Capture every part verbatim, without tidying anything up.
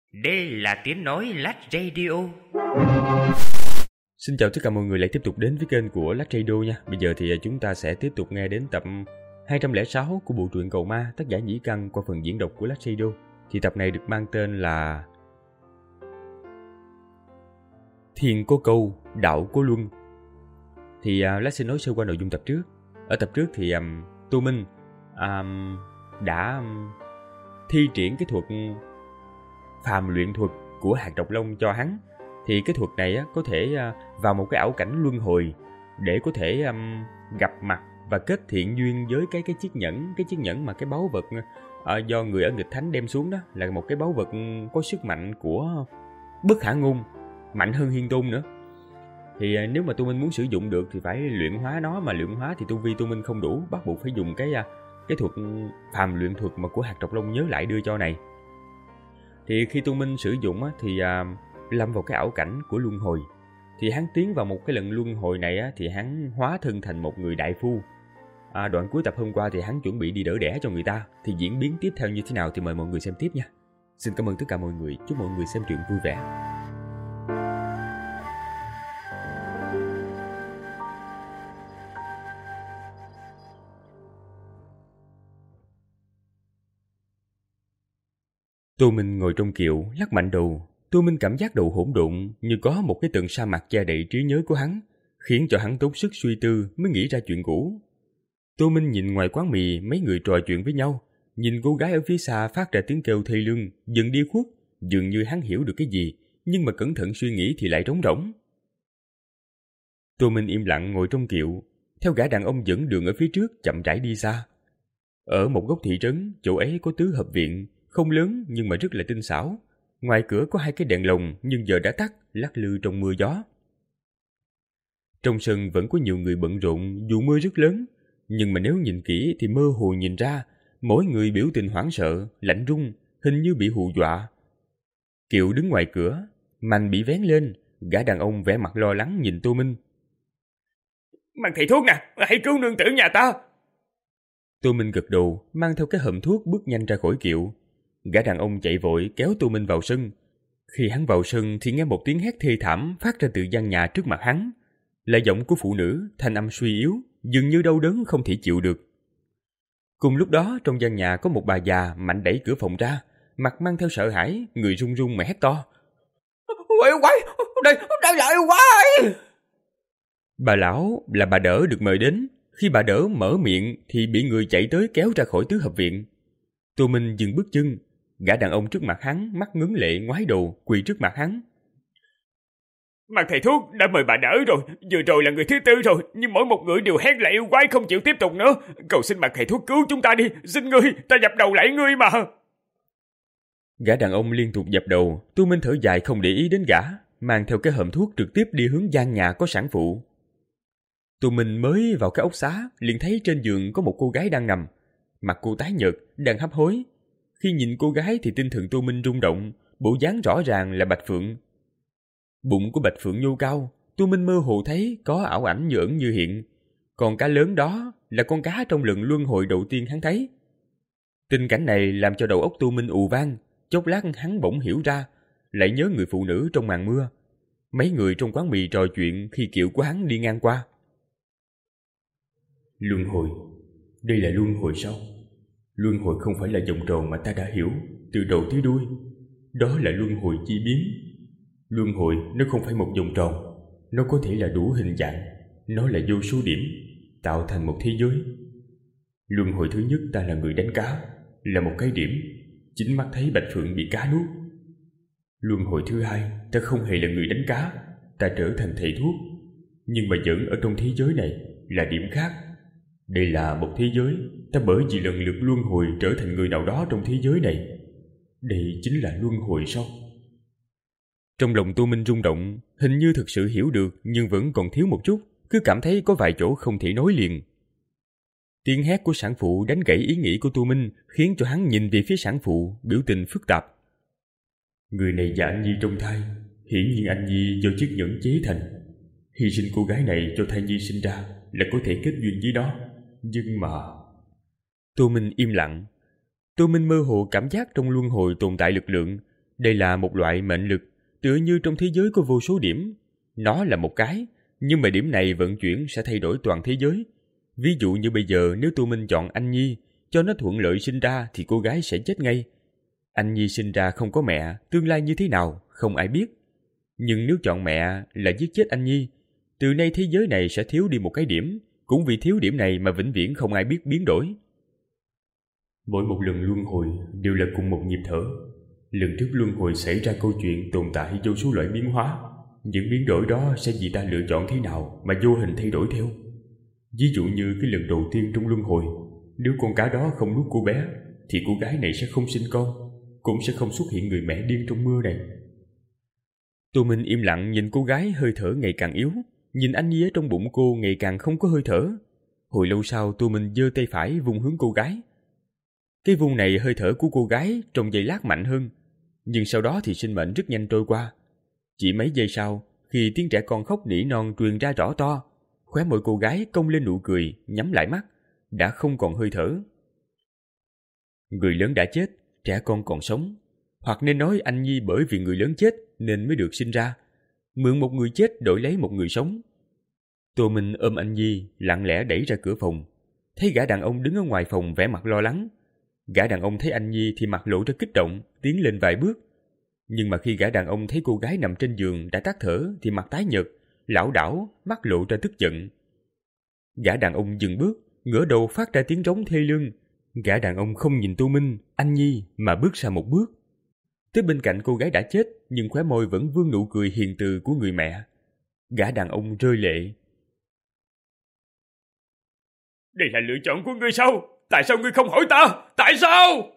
Đây là tiếng nói Lách Radio. Xin chào tất cả mọi người lại tiếp tục đến với kênh của Lách Radio nha. Bây giờ thì chúng ta sẽ tiếp tục nghe đến tập hai trăm lẻ sáu của bộ truyện Cầu Ma, tác giả Nhĩ Căn qua phần diễn đọc của Lách Radio. Thì tập này được mang tên là Thiên có câu, đạo có luân. Thì uh, Lách sẽ nói sơ qua nội dung tập trước. Ở tập trước thì um, Tô Minh um, đã um, thi triển cái thuật phàm luyện thuật của hạt độc long cho hắn. Thì cái thuật này á, có thể uh, vào một cái ảo cảnh luân hồi để có thể um, gặp mặt và kết thiện duyên với cái cái chiếc nhẫn, cái chiếc nhẫn mà cái báu vật uh, do người ở nghịch thánh đem xuống đó, là một cái báu vật có sức mạnh của bất khả ngôn, mạnh hơn Hiên Tôn nữa. Thì uh, nếu mà Tu Minh muốn sử dụng được thì phải luyện hóa nó, mà luyện hóa thì tu vi Tu Minh không đủ, bắt buộc phải dùng cái uh, cái thuật phàm luyện thuật mà của hạt độc long nhớ lại đưa cho này. Thì khi Tu Minh sử dụng á, thì uh, lâm vào cái ảo cảnh của luân hồi. Thì hắn tiến vào một cái lần luân hồi này á, thì hắn hóa thân thành một người đại phu. À, đoạn cuối tập hôm qua thì hắn chuẩn bị đi đỡ đẻ cho người ta. Thì diễn biến tiếp theo như thế nào thì mời mọi người xem tiếp nha. Xin cảm ơn tất cả mọi người, chúc mọi người xem truyện vui vẻ. Tô Minh ngồi trong kiệu, lắc mạnh đầu. Tô Minh cảm giác đầu hỗn độn như có một cái tầng sa mạc che đậy trí nhớ của hắn, khiến cho hắn tốn sức suy tư mới nghĩ ra chuyện cũ. Tô Minh nhìn ngoài quán mì mấy người trò chuyện với nhau, nhìn cô gái ở phía xa phát ra tiếng kêu thê lương, dần đi khuất, dường như hắn hiểu được cái gì, nhưng mà cẩn thận suy nghĩ thì lại trống rỗng. Tô Minh im lặng ngồi trong kiệu, theo gã đàn ông dẫn đường ở phía trước chậm rãi đi xa. Ở một góc thị trấn, chỗ ấy có tứ hợp viện, không lớn nhưng mà rất là tinh xảo. Ngoài cửa có hai cái đèn lồng nhưng giờ đã tắt, lắc lư trong mưa gió. Trong sân vẫn có nhiều người bận rộn dù mưa rất lớn, nhưng mà nếu nhìn kỹ thì mơ hồ nhìn ra, mỗi người biểu tình hoảng sợ, lạnh run, hình như bị hù dọa. Kiệu đứng ngoài cửa, mành bị vén lên, gã đàn ông vẻ mặt lo lắng nhìn Tô Minh. Mang thầy thuốc nè, hãy cứu nương tử nhà ta. Tô Minh gật đầu, mang theo cái hòm thuốc bước nhanh ra khỏi kiệu. Gã đàn ông chạy vội kéo Tô Minh vào sân. Khi hắn vào sân thì nghe một tiếng hét thê thảm phát ra từ gian nhà trước mặt hắn. Là giọng của phụ nữ, thanh âm suy yếu, dường như đau đớn không thể chịu được. Cùng lúc đó trong gian nhà có một bà già mạnh đẩy cửa phòng ra, mặt mang theo sợ hãi, người run run mà hét to. Quỷ quái, đây, đây là yêu quái. Bà lão là bà Đỡ được mời đến. Khi bà Đỡ mở miệng thì bị người chạy tới kéo ra khỏi tứ hợp viện. Tô Minh dừng bước chân. Gã đàn ông trước mặt hắn mắt ngấn lệ ngoái đầu quỳ trước mặt hắn. Mang thầy thuốc đã mời bà Đỡ rồi, vừa rồi là người thứ tư rồi, nhưng mỗi một người đều hét là yêu quái không chịu tiếp tục nữa. Cầu xin Mang thầy thuốc cứu chúng ta đi, xin ngươi, ta dập đầu lạy ngươi mà. Gã đàn ông liên tục dập đầu. Tô Minh thở dài không để ý đến gã, mang theo cái hòm thuốc trực tiếp đi hướng gian nhà có sản phụ. Tô Minh mới vào cái ốc xá liền thấy trên giường có một cô gái đang nằm, mặt cô tái nhợt, đang hấp hối. Khi nhìn cô gái thì tinh thần Tô Minh rung động, bộ dáng rõ ràng là Bạch Phượng. Bụng của Bạch Phượng nhô cao, Tô Minh mơ hồ thấy có ảo ảnh như ẩn như hiện. Còn cá lớn đó là con cá trong lần luân hồi đầu tiên hắn thấy. Tình cảnh này làm cho đầu óc Tô Minh ù vang, chốc lát hắn bỗng hiểu ra, lại nhớ người phụ nữ trong màn mưa. Mấy người trong quán mì trò chuyện khi kiệu của hắn đi ngang qua. Luân hồi, đây là luân hồi sao? Luân hồi không phải là vòng tròn mà ta đã hiểu từ đầu tới đuôi. Đó là luân hồi chi biến. Luân hồi nó không phải một vòng tròn, nó có thể là đủ hình dạng, nó là vô số điểm tạo thành một thế giới. Luân hồi thứ nhất ta là người đánh cá, là một cái điểm, chính mắt thấy Bạch Phượng bị cá nuốt. Luân hồi thứ hai ta không hề là người đánh cá, ta trở thành thầy thuốc, nhưng mà vẫn ở trong thế giới này là điểm khác. Đây là một thế giới ta bởi vì lần lượt luân hồi trở thành người nào đó trong thế giới này. Đây chính là luân hồi sao? Trong lòng Tô Minh rung động, hình như thực sự hiểu được nhưng vẫn còn thiếu một chút, cứ cảm thấy có vài chỗ không thể nối liền. Tiếng hét của sản phụ đánh gãy ý nghĩ của Tô Minh, khiến cho hắn nhìn về phía sản phụ, biểu tình phức tạp. Người này và anh Nhi trong thai, hiển nhiên anh Nhi do chiếc nhẫn chế thành. Hy sinh cô gái này cho thai nhi sinh ra là có thể kết duyên với nó, nhưng mà... Tô Minh im lặng. Tô Minh mơ hồ cảm giác trong luân hồi tồn tại lực lượng, Đây là một loại mệnh lực, tựa như trong thế giới có vô số điểm. Nó là một cái, nhưng mà điểm này vận chuyển sẽ thay đổi toàn thế giới. Ví dụ như bây giờ nếu Tô Minh chọn Anh Nhi, cho nó thuận lợi sinh ra thì cô gái sẽ chết ngay. Anh Nhi sinh ra không có mẹ, tương lai như thế nào, không ai biết. Nhưng nếu chọn mẹ là giết chết Anh Nhi, từ nay thế giới này sẽ thiếu đi một cái điểm, cũng vì thiếu điểm này mà vĩnh viễn không ai biết biến đổi. Mỗi một lần luân hồi đều là cùng một nhịp thở. Lần trước luân hồi xảy ra câu chuyện tồn tại vô số loại biến hóa. Những biến đổi đó sẽ vì ta lựa chọn thế nào mà vô hình thay đổi theo. Ví dụ như cái lần đầu tiên trong luân hồi, nếu con cá đó không nuốt cô bé, thì cô gái này sẽ không sinh con, cũng sẽ không xuất hiện người mẹ điên trong mưa này. Tô Minh im lặng nhìn cô gái hơi thở ngày càng yếu, nhìn Anh Nhi ở trong bụng cô ngày càng không có hơi thở. Hồi lâu sau Tô Minh giơ tay phải vung hướng cô gái. Cái vung này hơi thở của cô gái trong giây lát mạnh hơn, nhưng sau đó thì sinh mệnh rất nhanh trôi qua. Chỉ mấy giây sau, khi tiếng trẻ con khóc nỉ non truyền ra rõ to, khóe môi cô gái cong lên nụ cười, nhắm lại mắt, đã không còn hơi thở. Người lớn đã chết, trẻ con còn sống. Hoặc nên nói Anh Nhi bởi vì người lớn chết nên mới được sinh ra. Mượn một người chết đổi lấy một người sống. Tô Minh ôm Anh Nhi, lặng lẽ đẩy ra cửa phòng. Thấy gã đàn ông đứng ở ngoài phòng vẻ mặt lo lắng. Gã đàn ông thấy Anh Nhi thì mặt lộ ra kích động, tiến lên vài bước. Nhưng mà khi gã đàn ông thấy cô gái nằm trên giường đã tắt thở thì mặt tái nhợt, lảo đảo, mắt lộ ra tức giận. Gã đàn ông dừng bước, ngửa đầu phát ra tiếng rống thê lương. Gã đàn ông không nhìn Tô Minh, Anh Nhi mà bước ra một bước. Tới bên cạnh cô gái đã chết, nhưng khóe môi vẫn vương nụ cười hiền từ của người mẹ. Gã đàn ông rơi lệ. Đây là lựa chọn của ngươi sao? Tại sao ngươi không hỏi ta? Tại sao?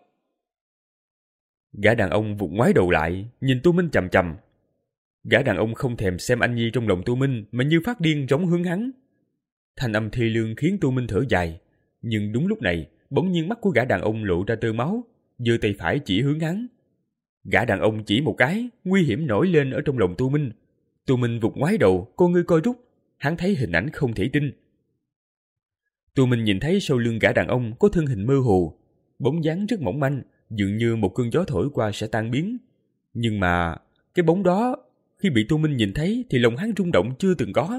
Gã đàn ông vụt ngoái đầu lại, nhìn Tô Minh chằm chằm. Gã đàn ông không thèm xem Anh Nhi trong lòng Tô Minh mà như phát điên rống hướng hắn. Thanh âm thê lương khiến Tô Minh thở dài. Nhưng đúng lúc này, bỗng nhiên mắt của gã đàn ông lộ ra tơ máu, giơ tay phải chỉ hướng hắn. Gã đàn ông chỉ một cái, nguy hiểm nổi lên ở trong lòng Tô Minh. Tô Minh vụt ngoái đầu, con ngươi co rút, hắn thấy hình ảnh không thể tin. Tô Minh nhìn thấy sau lưng gã đàn ông có thân hình mơ hồ, bóng dáng rất mỏng manh, dường như một cơn gió thổi qua sẽ tan biến. Nhưng mà cái bóng đó, khi bị Tô Minh nhìn thấy thì lòng hắn rung động chưa từng có.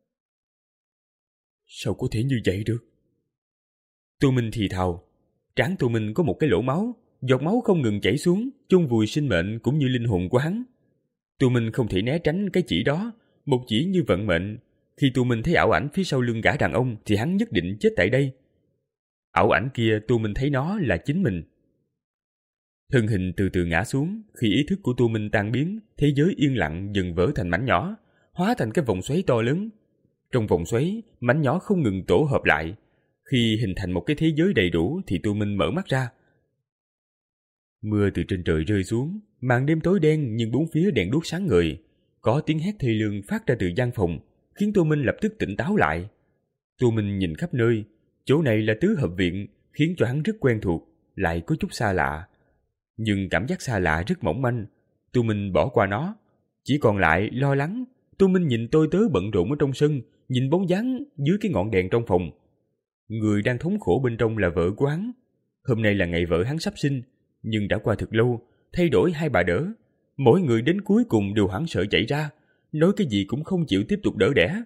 Sao có thể như vậy được? Tô Minh thì thào. Trán Tô Minh có một cái lỗ máu, giọt máu không ngừng chảy xuống, chôn vùi sinh mệnh cũng như linh hồn của hắn. Tô Minh không thể né tránh cái chỉ đó, một chỉ như vận mệnh. Khi Tô Minh thấy ảo ảnh phía sau lưng gã đàn ông thì hắn nhất định chết tại đây. Ảo ảnh kia Tô Minh thấy nó là chính mình. Thân hình từ từ ngã xuống, khi ý thức của Tô Minh tan biến, thế giới yên lặng dần vỡ thành mảnh nhỏ, hóa thành cái vòng xoáy to lớn. Trong vòng xoáy, mảnh nhỏ không ngừng tổ hợp lại. Khi hình thành một cái thế giới đầy đủ thì Tô Minh mở mắt ra. Mưa từ trên trời rơi xuống, màn đêm tối đen nhưng bốn phía đèn đuốc sáng ngời. Có tiếng hét thê lương phát ra từ gian phòng, khiến Tô Minh lập tức tỉnh táo lại. Tô Minh nhìn khắp nơi, chỗ này là tứ hợp viện, khiến cho hắn rất quen thuộc, lại có chút xa lạ. Nhưng cảm giác xa lạ rất mỏng manh, Tô Minh bỏ qua nó. Chỉ còn lại lo lắng. Tô Minh nhìn tôi tớ bận rộn ở trong sân, nhìn bóng dáng dưới cái ngọn đèn trong phòng. Người đang thống khổ bên trong là vợ của hắn. Hôm nay là ngày vợ hắn sắp sinh, nhưng đã qua thật lâu, thay đổi hai bà đỡ. Mỗi người đến cuối cùng đều hoảng sợ chạy ra, nói cái gì cũng không chịu tiếp tục đỡ đẻ.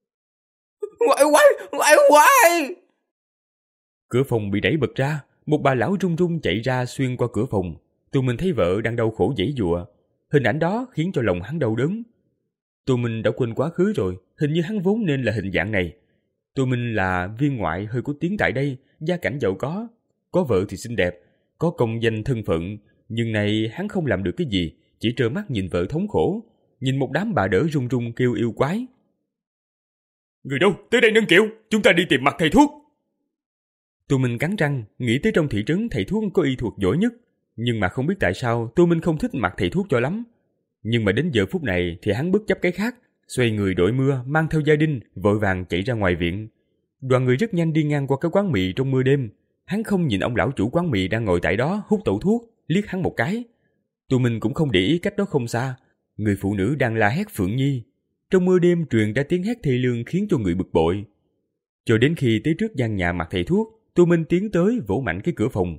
Ngoại quái, ngoại quái! Cửa phòng bị đẩy bật ra, một bà lão run run chạy ra xuyên qua cửa phòng. Tô Minh thấy vợ đang đau khổ giãy giụa, hình ảnh đó khiến cho lòng hắn đau đớn. Tô Minh đã quên quá khứ rồi, hình như hắn vốn nên là hình dạng này. Tô Minh là viên ngoại hơi có tiếng tại đây, gia cảnh giàu có, có vợ thì xinh đẹp, có công danh thân phận, nhưng này hắn không làm được cái gì, chỉ trơ mắt nhìn vợ thống khổ, nhìn một đám bà đỡ run run kêu yêu quái. Người đâu, tới đây nâng kiệu, chúng ta đi tìm mặt thầy thuốc. Tô Minh cắn răng, nghĩ tới trong thị trấn thầy thuốc có y thuật giỏi nhất, nhưng mà không biết tại sao Tô Minh không thích mặt thầy thuốc cho lắm. Nhưng mà đến giờ phút này thì hắn bất chấp cái khác, xoay người đội mưa, mang theo gia đình, vội vàng chạy ra ngoài viện. Đoàn người rất nhanh đi ngang qua cái quán mì trong mưa đêm. Hắn không nhìn ông lão chủ quán mì đang ngồi tại đó hút tẩu thuốc, liếc hắn một cái. Tô Minh cũng không để ý cách đó không xa, người phụ nữ đang la hét Phượng Nhi. Trong mưa đêm truyền ra tiếng hét thê lương khiến cho người bực bội. Cho đến khi tới trước gian nhà mặt thầy thuốc, Tô Minh tiến tới vỗ mạnh cái cửa phòng.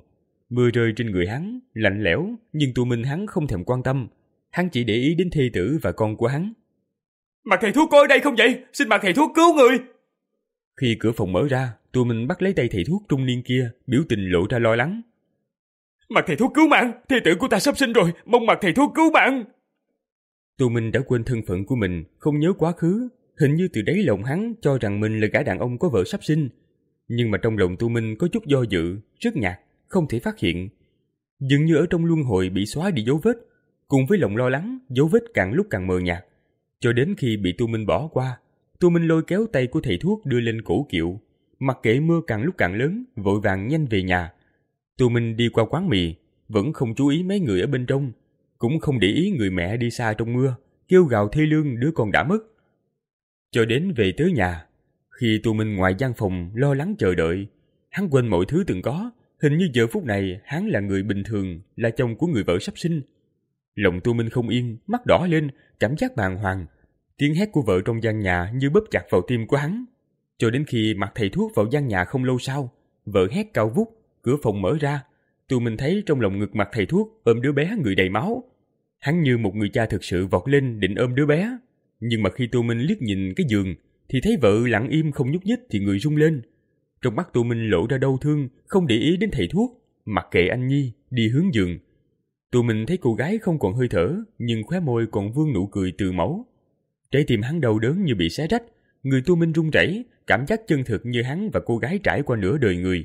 Mưa rơi trên người hắn, lạnh lẽo, nhưng Tu Minh hắn không thèm quan tâm. Hắn chỉ để ý đến thê tử và con của hắn. Mặt thầy thuốc có ở đây không vậy? Xin mặt thầy thuốc cứu người. Khi cửa phòng mở ra, Tu Minh bắt lấy tay thầy thuốc trung niên kia, biểu tình lộ ra lo lắng. Mặt thầy thuốc cứu mạng, thê tử của ta sắp sinh rồi, mong mặt thầy thuốc cứu mạng. Tu Minh đã quên thân phận của mình, không nhớ quá khứ. Hình như từ đáy lòng hắn cho rằng mình là gã đàn ông có vợ sắp sinh. Nhưng mà trong lòng Tu Minh có chút do dự, rất nhạt, không thể phát hiện. Dường như ở trong luân hồi bị xóa đi dấu vết, cùng với lòng lo lắng, dấu vết càng lúc càng mờ nhạt. Cho đến khi bị Tu Minh bỏ qua, Tu Minh lôi kéo tay của thầy thuốc đưa lên cổ kiệu, mặc kệ mưa càng lúc càng lớn, vội vàng nhanh về nhà. Tu Minh đi qua quán mì, vẫn không chú ý mấy người ở bên trong, cũng không để ý người mẹ đi xa trong mưa, kêu gào thê lương đứa con đã mất. Cho đến về tới nhà, khi Tu Minh ngoài gian phòng lo lắng chờ đợi, hắn quên mọi thứ từng có, hình như giờ phút này hắn là người bình thường, là chồng của người vợ sắp sinh. Lòng Tu Minh không yên, mắt đỏ lên, cảm giác bàng hoàng. Tiếng hét của vợ trong gian nhà như bóp chặt vào tim của hắn. Cho đến khi mặc thầy thuốc vào gian nhà không lâu sau, vợ hét cao vút, cửa phòng mở ra. Tu Minh thấy trong lòng ngực mặc thầy thuốc ôm đứa bé người đầy máu. Hắn như một người cha thực sự vọt lên định ôm đứa bé. Nhưng mà khi Tu Minh liếc nhìn cái giường, thì thấy vợ lặng im không nhúc nhích thì người rung lên. Trong mắt Tu Minh lộ ra đau thương, không để ý đến thầy thuốc, mặc kệ anh Nhi, đi hướng giường. Tu Minh thấy cô gái không còn hơi thở, nhưng khóe môi còn vương nụ cười từ máu. Trái tim hắn đau đớn như bị xé rách, người Tu Minh run rẩy, cảm giác chân thực như hắn và cô gái trải qua nửa đời người.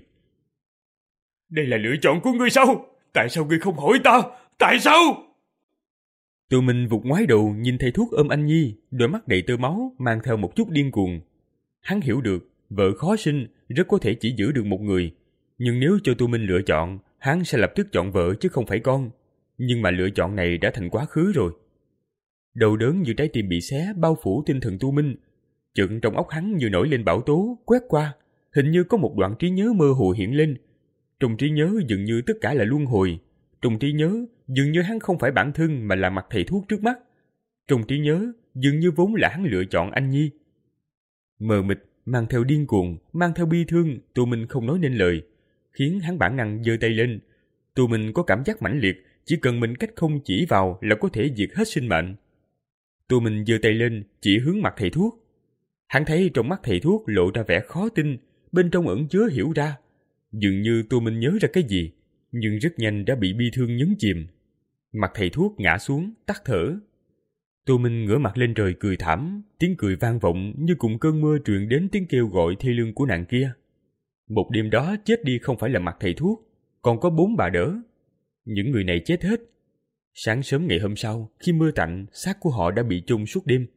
Đây là lựa chọn của ngươi sao? Tại sao ngươi không hỏi ta? Tại sao? Tu Minh vụt ngoái đầu nhìn thầy thuốc ôm anh Nhi, đôi mắt đầy tơ máu mang theo một chút điên cuồng. Hắn hiểu được, vợ khó sinh, rất có thể chỉ giữ được một người. Nhưng nếu cho Tu Minh lựa chọn, hắn sẽ lập tức chọn vợ chứ không phải con. Nhưng mà lựa chọn này đã thành quá khứ rồi. Đau đớn như trái tim bị xé bao phủ tinh thần Tu Minh. Chợt trong óc hắn như nổi lên bão tố, quét qua, hình như có một đoạn trí nhớ mơ hồ hiện lên. Trong trí nhớ dường như tất cả là luân hồi. Trong trí nhớ dường như hắn không phải bản thân mà là mặt thầy thuốc trước mắt. Trong trí nhớ dường như vốn là hắn lựa chọn anh Nhi. Mờ mịt, mang theo điên cuồng, mang theo bi thương, Tu Minh không nói nên lời, khiến hắn bản năng giơ tay lên. Tu Minh có cảm giác mãnh liệt, chỉ cần mình cách không chỉ vào là có thể diệt hết sinh mệnh. Tu Minh giơ tay lên, chỉ hướng mặt thầy thuốc. Hắn thấy trong mắt thầy thuốc lộ ra vẻ khó tin, bên trong ẩn chứa hiểu ra. Dường như Tu Minh nhớ ra cái gì, nhưng rất nhanh đã bị bi thương nhấn chìm. Mặt thầy thuốc ngã xuống, tắt thở. Tu Minh ngửa mặt lên trời cười thảm, tiếng cười vang vọng như cùng cơn mưa truyền đến tiếng kêu gọi thê lương của nàng kia. Một đêm đó chết đi không phải là mặt thầy thuốc, còn có bốn bà đỡ. Những người này chết hết. Sáng sớm ngày hôm sau, khi mưa tạnh, xác của họ đã bị chôn suốt đêm.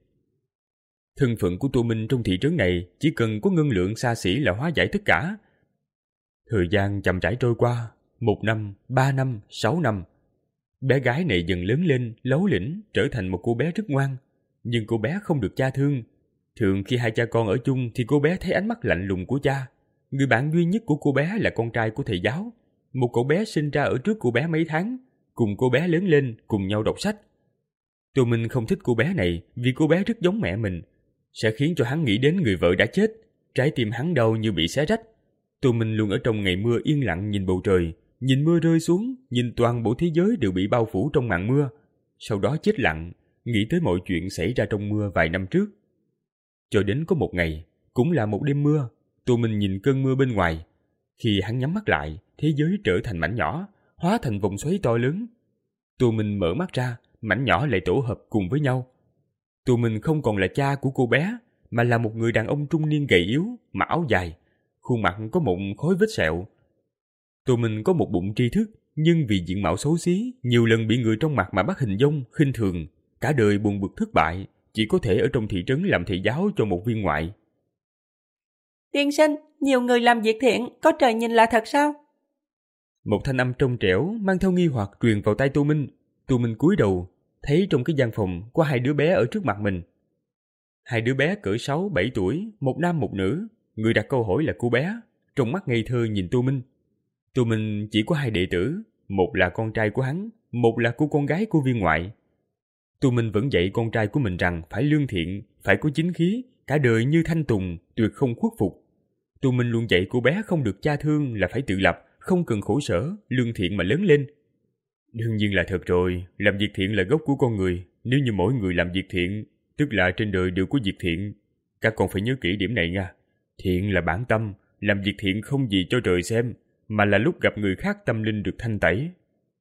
Thân phận của Tu Minh trong thị trấn này chỉ cần có ngân lượng xa xỉ là hóa giải tất cả. Thời gian chậm rãi trôi qua, một năm, ba năm, sáu năm. Bé gái này dần lớn lên, lấu lĩnh, trở thành một cô bé rất ngoan. Nhưng cô bé không được cha thương. Thường khi hai cha con ở chung thì cô bé thấy ánh mắt lạnh lùng của cha. Người bạn duy nhất của cô bé là con trai của thầy giáo. Một cậu bé sinh ra ở trước cô bé mấy tháng, cùng cô bé lớn lên, cùng nhau đọc sách. Tu Minh không thích cô bé này vì cô bé rất giống mẹ mình, sẽ khiến cho hắn nghĩ đến người vợ đã chết. Trái tim hắn đau như bị xé rách. Tu Minh luôn ở trong ngày mưa yên lặng nhìn bầu trời, nhìn mưa rơi xuống, nhìn toàn bộ thế giới đều bị bao phủ trong màn mưa. Sau đó chết lặng, nghĩ tới mọi chuyện xảy ra trong mưa vài năm trước. Cho đến có một ngày, cũng là một đêm mưa, Tu Minh nhìn cơn mưa bên ngoài. Khi hắn nhắm mắt lại, thế giới trở thành mảnh nhỏ, hóa thành vòng xoáy to lớn. Tu Minh mở mắt ra, mảnh nhỏ lại tổ hợp cùng với nhau. Tu Minh không còn là cha của cô bé, mà là một người đàn ông trung niên gầy yếu, mặc áo dài, khuôn mặt có một khối vết sẹo. Tu Minh có một bụng tri thức, nhưng vì diện mạo xấu xí, nhiều lần bị người trong mặt mà bắt hình dong, khinh thường, cả đời buồn bực thất bại, chỉ có thể ở trong thị trấn làm thầy giáo cho một viên ngoại. Tiên sinh, nhiều người làm việc thiện, có trời nhìn là thật sao? Một thanh âm trong trẻo mang theo nghi hoặc truyền vào tai Tu Minh. Tu Minh cúi đầu, thấy trong cái gian phòng có hai đứa bé ở trước mặt mình. Hai đứa bé cỡ sáu, bảy tuổi, một nam một nữ. Người đặt câu hỏi là cô bé, trong mắt ngây thơ nhìn Tu Minh. Tu Minh chỉ có hai đệ tử, một là con trai của hắn, một là cô con gái của viên ngoại. Tu Minh vẫn dạy con trai của mình rằng phải lương thiện, phải có chính khí, cả đời như thanh tùng, tuyệt không khuất phục. Tu Minh luôn dạy cô bé không được cha thương là phải tự lập, không cần khổ sở, lương thiện mà lớn lên. Đương nhiên là thật rồi, làm việc thiện là gốc của con người. Nếu như mỗi người làm việc thiện, tức là trên đời đều có việc thiện. Các con phải nhớ kỹ điểm này nha. Thiện là bản tâm, làm việc thiện không gì cho trời xem, mà là lúc gặp người khác tâm linh được thanh tẩy.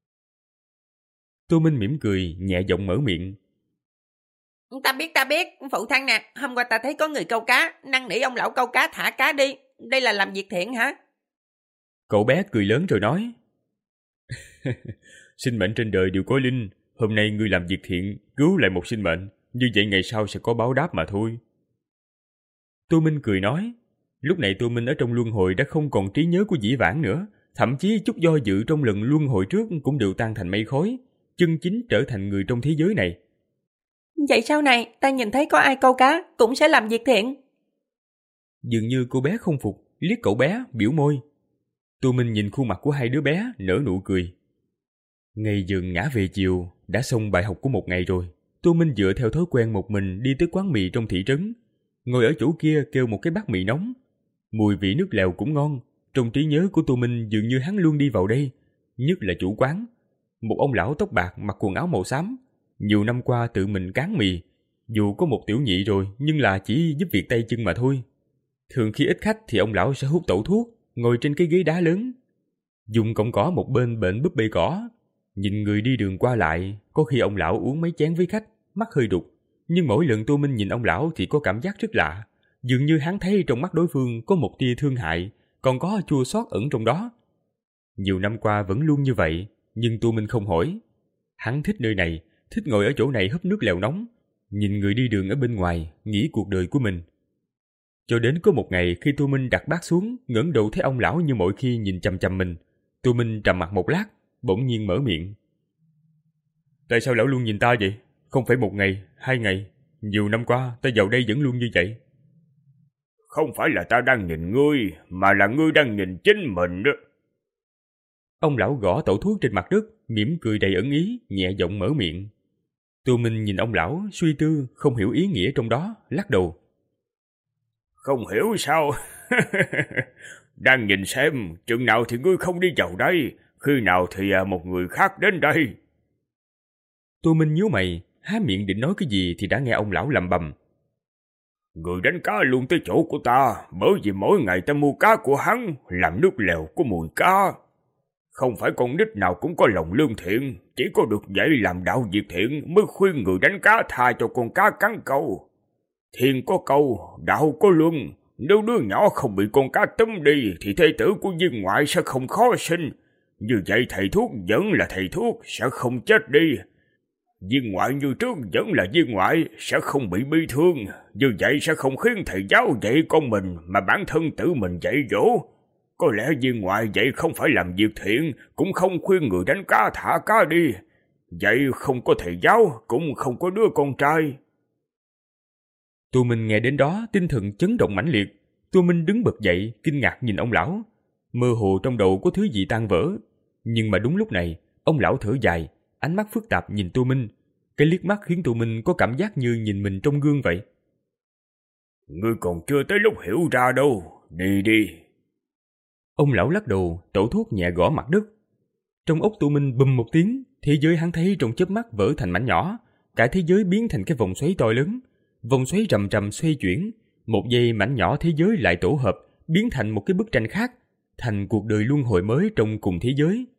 Tô Minh mỉm cười, nhẹ giọng mở miệng. Ta biết, ta biết, phụ thân nè, hôm qua ta thấy có người câu cá, năn nỉ ông lão câu cá thả cá đi. Đây là làm việc thiện hả? Cậu bé cười lớn rồi nói. Sinh mệnh trên đời đều có linh. Hôm nay ngươi làm việc thiện, cứu lại một sinh mệnh, như vậy ngày sau sẽ có báo đáp mà thôi. Tô Minh cười nói. Lúc này Tô Minh ở trong luân hồi đã không còn trí nhớ của dĩ vãng nữa, thậm chí chút do dự trong lần luân hồi trước cũng đều tan thành mây khói, chân chính trở thành người trong thế giới này. Vậy sau này ta nhìn thấy có ai câu cá cũng sẽ làm việc thiện. Dường như cô bé không phục, liếc cậu bé, biểu môi. Tô Minh nhìn khuôn mặt của hai đứa bé, nở nụ cười. Ngày dần ngã về chiều, đã xong bài học của một ngày rồi. Tô Minh dựa theo thói quen một mình đi tới quán mì trong thị trấn. Ngồi ở chỗ kia kêu một cái bát mì nóng. Mùi vị nước lèo cũng ngon. Trong trí nhớ của Tô Minh dường như hắn luôn đi vào đây. Nhất là chủ quán. Một ông lão tóc bạc mặc quần áo màu xám. Nhiều năm qua tự mình cán mì. Dù có một tiểu nhị rồi, nhưng là chỉ giúp việc tay chân mà thôi. Thường khi ít khách thì ông lão sẽ hút tẩu thuốc, ngồi trên cái ghế đá lớn. Dùng cọng cỏ một bên bệnh búp bê cỏ. Nhìn người đi đường qua lại, có khi ông lão uống mấy chén với khách, mắt hơi đục. Nhưng mỗi lần Tô Minh nhìn ông lão thì có cảm giác rất lạ. Dường như hắn thấy trong mắt đối phương có một tia thương hại, còn có chua xót ẩn trong đó. Nhiều năm qua vẫn luôn như vậy, nhưng Tô Minh không hỏi. Hắn thích nơi này, thích ngồi ở chỗ này húp nước lèo nóng, nhìn người đi đường ở bên ngoài, nghĩ cuộc đời của mình. Cho đến có một ngày khi Tô Minh đặt bát xuống, ngẩng đầu thấy ông lão như mọi khi nhìn chằm chằm mình. Tô Minh trầm mặt một lát, bỗng nhiên mở miệng. Tại sao lão luôn nhìn ta vậy? Không phải một ngày, hai ngày, nhiều năm qua ta vào đây vẫn luôn như vậy. Không phải là ta đang nhìn ngươi, mà là ngươi đang nhìn chính mình đó. Ông lão gõ tẩu thuốc trên mặt đất, mỉm cười đầy ẩn ý, nhẹ giọng mở miệng. Tô Minh nhìn ông lão, suy tư, không hiểu ý nghĩa trong đó, lắc đầu. Không hiểu sao? Đang nhìn xem, chừng nào thì ngươi không đi vào đây, khi nào thì một người khác đến đây. Tô Minh nhíu mày, há miệng định nói cái gì thì đã nghe ông lão lầm bầm. Người đánh cá luôn tới chỗ của ta, bởi vì mỗi ngày ta mua cá của hắn, làm nước lèo của mùi cá. Không phải con nít nào cũng có lòng lương thiện, chỉ có được dạy làm đạo việc thiện mới khuyên người đánh cá tha cho con cá cắn câu. Thiên có câu, đạo có luân, nếu đứa nhỏ không bị con cá túm đi thì thê tử của viên ngoại sẽ không khó sinh. Như vậy thầy thuốc vẫn là thầy thuốc, sẽ không chết đi. Viên ngoại như trước vẫn là viên ngoại, sẽ không bị bi thương. Như vậy sẽ không khiến thầy giáo dạy con mình mà bản thân tự mình dạy dỗ. Có lẽ viên ngoại vậy không phải làm việc thiện, cũng không khuyên người đánh cá thả cá đi. Vậy không có thầy giáo, cũng không có đứa con trai. Tô Minh nghe đến đó, tinh thần chấn động mãnh liệt. Tô Minh đứng bật dậy, kinh ngạc nhìn ông lão. Mơ hồ trong đầu có thứ gì tan vỡ. Nhưng mà đúng lúc này, ông lão thở dài, ánh mắt phức tạp nhìn Tô Minh. Cái liếc mắt khiến Tô Minh có cảm giác như nhìn mình trong gương vậy. Ngươi còn chưa tới lúc hiểu ra đâu, đi đi. Ông lão lắc đầu, tẩu thuốc nhẹ gõ mặt đất. Trong ốc Tô Minh bùm một tiếng, thế giới hắn thấy trong chớp mắt vỡ thành mảnh nhỏ, cả thế giới biến thành cái vòng xoáy to lớn. Vòng xoáy rầm rầm xoay chuyển, một giây mảnh nhỏ thế giới lại tổ hợp, biến thành một cái bức tranh khác, thành cuộc đời luân hồi mới trong cùng thế giới.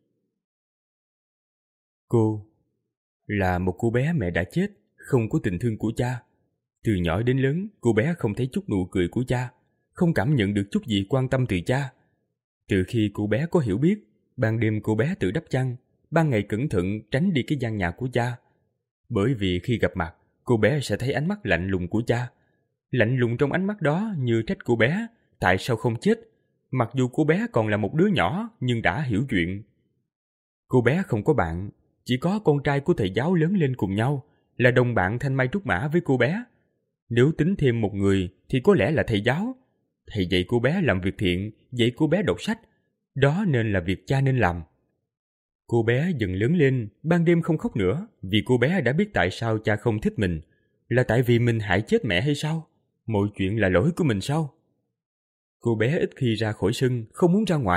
Cô là một cô bé mẹ đã chết, không có tình thương của cha. Từ nhỏ đến lớn, cô bé không thấy chút nụ cười của cha, không cảm nhận được chút gì quan tâm từ cha. Từ khi cô bé có hiểu biết, ban đêm cô bé tự đắp chăn, ban ngày cẩn thận tránh đi cái gian nhà của cha. Bởi vì khi gặp mặt, cô bé sẽ thấy ánh mắt lạnh lùng của cha. Lạnh lùng trong ánh mắt đó như trách cô bé, tại sao không chết, mặc dù cô bé còn là một đứa nhỏ nhưng đã hiểu chuyện. Cô bé không có bạn, chỉ có con trai của thầy giáo lớn lên cùng nhau, là đồng bạn thanh mai trúc mã với cô bé. Nếu tính thêm một người thì có lẽ là thầy giáo. Thầy dạy cô bé làm việc thiện, dạy cô bé đọc sách. Đó nên là việc cha nên làm. Cô bé dần lớn lên, ban đêm không khóc nữa, vì cô bé đã biết tại sao cha không thích mình. Là tại vì mình hại chết mẹ hay sao? Mọi chuyện là lỗi của mình sao? Cô bé ít khi ra khỏi sân, không muốn ra ngoài.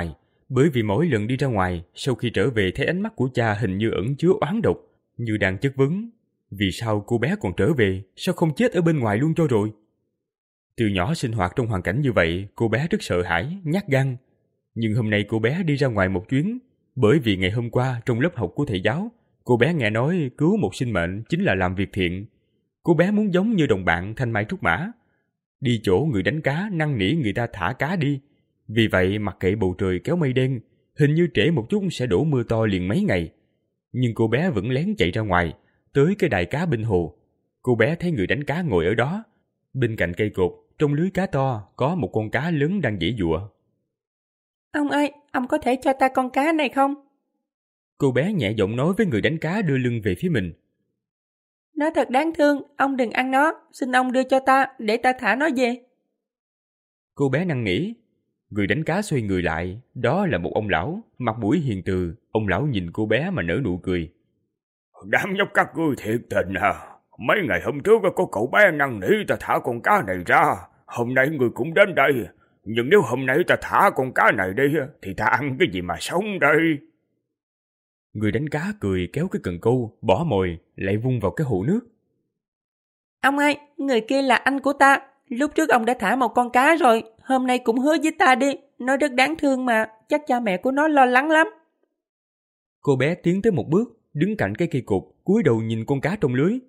bởi vì mỗi lần đi ra ngoài, sau khi trở về thấy ánh mắt của cha hình như ẩn chứa oán độc, như đang chất vấn. Vì sao cô bé còn trở về, sao không chết ở bên ngoài luôn cho rồi? Từ nhỏ sinh hoạt trong hoàn cảnh như vậy, cô bé rất sợ hãi, nhát gan. Nhưng hôm nay cô bé đi ra ngoài một chuyến, bởi vì ngày hôm qua trong lớp học của thầy giáo, cô bé nghe nói cứu một sinh mệnh chính là làm việc thiện. Cô bé muốn giống như đồng bạn thanh mai trúc mã, đi chỗ người đánh cá năn nỉ người ta thả cá đi. Vì vậy mặc kệ bầu trời kéo mây đen, hình như trễ một chút sẽ đổ mưa to liền mấy ngày. Nhưng cô bé vẫn lén chạy ra ngoài, tới cái đài cá bên hồ. Cô bé thấy người đánh cá ngồi ở đó. Bên cạnh cây cột, trong lưới cá to, có một con cá lớn đang giãy giụa. Ông ơi, ông có thể cho ta con cá này không? Cô bé nhẹ giọng nói với người đánh cá đưa lưng về phía mình. Nó thật đáng thương, ông đừng ăn nó, xin ông đưa cho ta, để ta thả nó về. Cô bé năn nỉ. Người đánh cá xoay người lại, đó là một ông lão, mặt mũi hiền từ. Ông lão nhìn cô bé mà nở nụ cười. Đám nhóc các ngươi thiệt tình à. Mấy ngày hôm trước có cậu bé năn nỉ ta thả con cá này ra. Hôm nay người cũng đến đây. Nhưng nếu hôm nay ta thả con cá này đi, thì ta ăn cái gì mà sống đây? Người đánh cá cười kéo cái cần câu, bỏ mồi, lại vung vào cái hồ nước. Ông ơi, người kia là anh của ta. Lúc trước ông đã thả một con cá rồi. Hôm nay cũng hứa với ta đi. Nó rất đáng thương mà, chắc cha mẹ của nó lo lắng lắm. Cô bé tiến tới một bước, đứng cạnh cái cây cột, cúi đầu nhìn con cá trong lưới.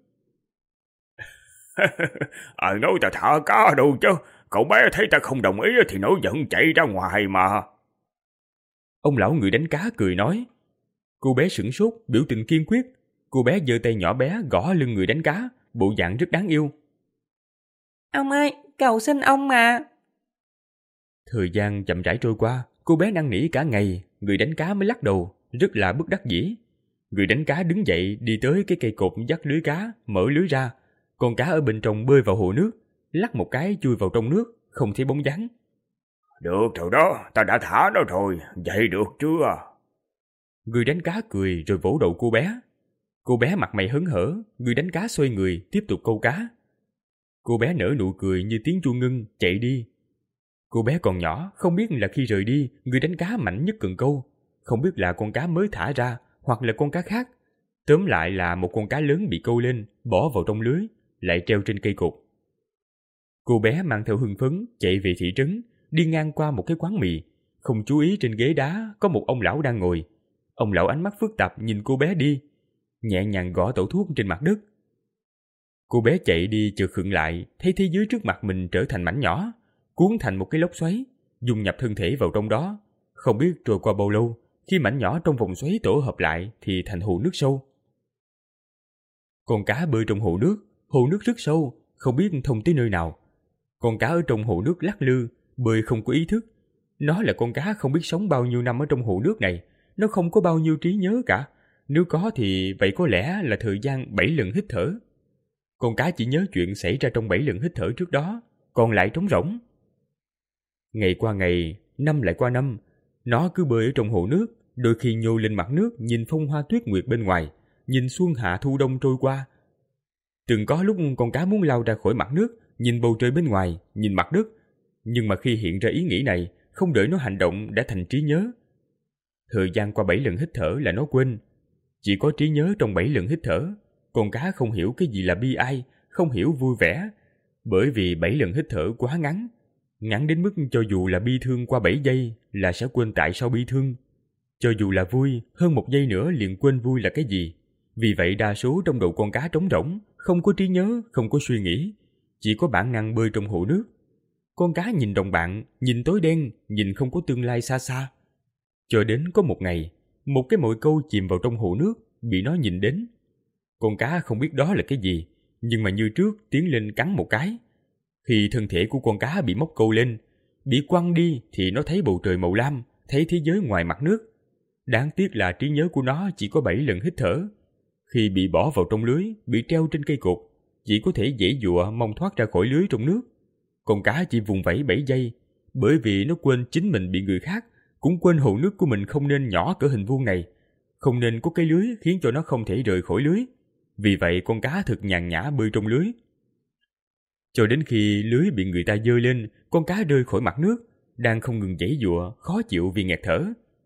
À, nói ta thả cá đâu chứ. Cậu bé thấy ta không đồng ý thì nổi giận chạy ra ngoài mà. Ông lão người đánh cá cười nói. Cô bé sửng sốt, biểu tình kiên quyết. Cô bé giơ tay nhỏ bé gõ lưng người đánh cá, bộ dạng rất đáng yêu. Ông ơi, cầu xin ông mà. Thời gian chậm rãi trôi qua, cô bé năn nỉ cả ngày, người đánh cá mới lắc đầu, rất là bất đắc dĩ. Người đánh cá đứng dậy đi tới cái cây cột dắt lưới cá, mở lưới ra. Con cá ở bên trong bơi vào hồ nước, lắc một cái chui vào trong nước, không thấy bóng dáng. Được rồi đó, ta đã thả nó rồi, vậy được chưa? Người đánh cá cười rồi vỗ đầu cô bé. Cô bé mặt mày hớn hở, người đánh cá xoay người tiếp tục câu cá. Cô bé nở nụ cười như tiếng chuông ngưng, chạy đi. Cô bé còn nhỏ, không biết là khi rời đi, người đánh cá mạnh nhất cần câu. Không biết là con cá mới thả ra, hoặc là con cá khác. Tóm lại là một con cá lớn bị câu lên, bỏ vào trong lưới, lại treo trên cây cột. Cô bé mang theo hưng phấn, chạy về thị trấn, đi ngang qua một cái quán mì. Không chú ý trên ghế đá có một ông lão đang ngồi. Ông lão ánh mắt phức tạp nhìn cô bé đi, nhẹ nhàng gõ tẩu thuốc trên mặt đất. Cô bé chạy đi chợt khựng lại, thấy thế giới trước mặt mình trở thành mảnh nhỏ, cuốn thành một cái lốc xoáy, dung nhập thân thể vào trong đó. Không biết trôi qua bao lâu, khi mảnh nhỏ trong vòng xoáy tổ hợp lại thì thành hồ nước sâu. Con cá bơi trong hồ nước, hồ nước rất sâu, không biết thông tới nơi nào. Con cá ở trong hồ nước lắc lư, bơi không có ý thức. Nó là con cá không biết sống bao nhiêu năm ở trong hồ nước này, nó không có bao nhiêu trí nhớ cả. Nếu có thì vậy có lẽ là thời gian bảy lần hít thở. Con cá chỉ nhớ chuyện xảy ra trong bảy lần hít thở trước đó, còn lại trống rỗng. Ngày qua ngày, năm lại qua năm, nó cứ bơi ở trong hồ nước, đôi khi nhô lên mặt nước nhìn phong hoa tuyết nguyệt bên ngoài, nhìn xuân hạ thu đông trôi qua. Từng có lúc con cá muốn lao ra khỏi mặt nước, nhìn bầu trời bên ngoài, nhìn mặt đất, nhưng mà khi hiện ra ý nghĩ này, không đợi nó hành động đã thành trí nhớ. Thời gian qua bảy lần hít thở là nó quên. Chỉ có trí nhớ trong bảy lần hít thở, con cá không hiểu cái gì là bi ai, không hiểu vui vẻ, bởi vì bảy lần hít thở quá ngắn, ngắn đến mức cho dù là bi thương qua bảy giây là sẽ quên tại sao bi thương. Cho dù là vui, hơn một giây nữa liền quên vui là cái gì. Vì vậy đa số trong đầu con cá trống rỗng, không có trí nhớ, không có suy nghĩ, chỉ có bản năng bơi trong hồ nước. Con cá nhìn đồng bạn, nhìn tối đen, nhìn không có tương lai xa xa. Cho đến có một ngày, một cái mồi câu chìm vào trong hồ nước, bị nó nhìn đến. Con cá không biết đó là cái gì, nhưng mà như trước tiến lên cắn một cái. Khi thân thể của con cá bị móc câu lên, bị quăng đi thì nó thấy bầu trời màu lam, thấy thế giới ngoài mặt nước. Đáng tiếc là trí nhớ của nó chỉ có bảy lần hít thở. Khi bị bỏ vào trong lưới, bị treo trên cây cột, chỉ có thể giãy giụa mong thoát ra khỏi lưới trong nước. Con cá chỉ vùng vẫy bảy giây, bởi vì nó quên chính mình bị người khác, cũng quên hồ nước của mình không nên nhỏ cỡ hình vuông này, không nên có cái lưới khiến cho nó không thể rời khỏi lưới. Vì vậy con cá thật nhàn nhã bơi trong lưới. Cho đến khi lưới bị người ta giơ lên, con cá rơi khỏi mặt nước, đang không ngừng giãy giụa, khó chịu vì nghẹt thở.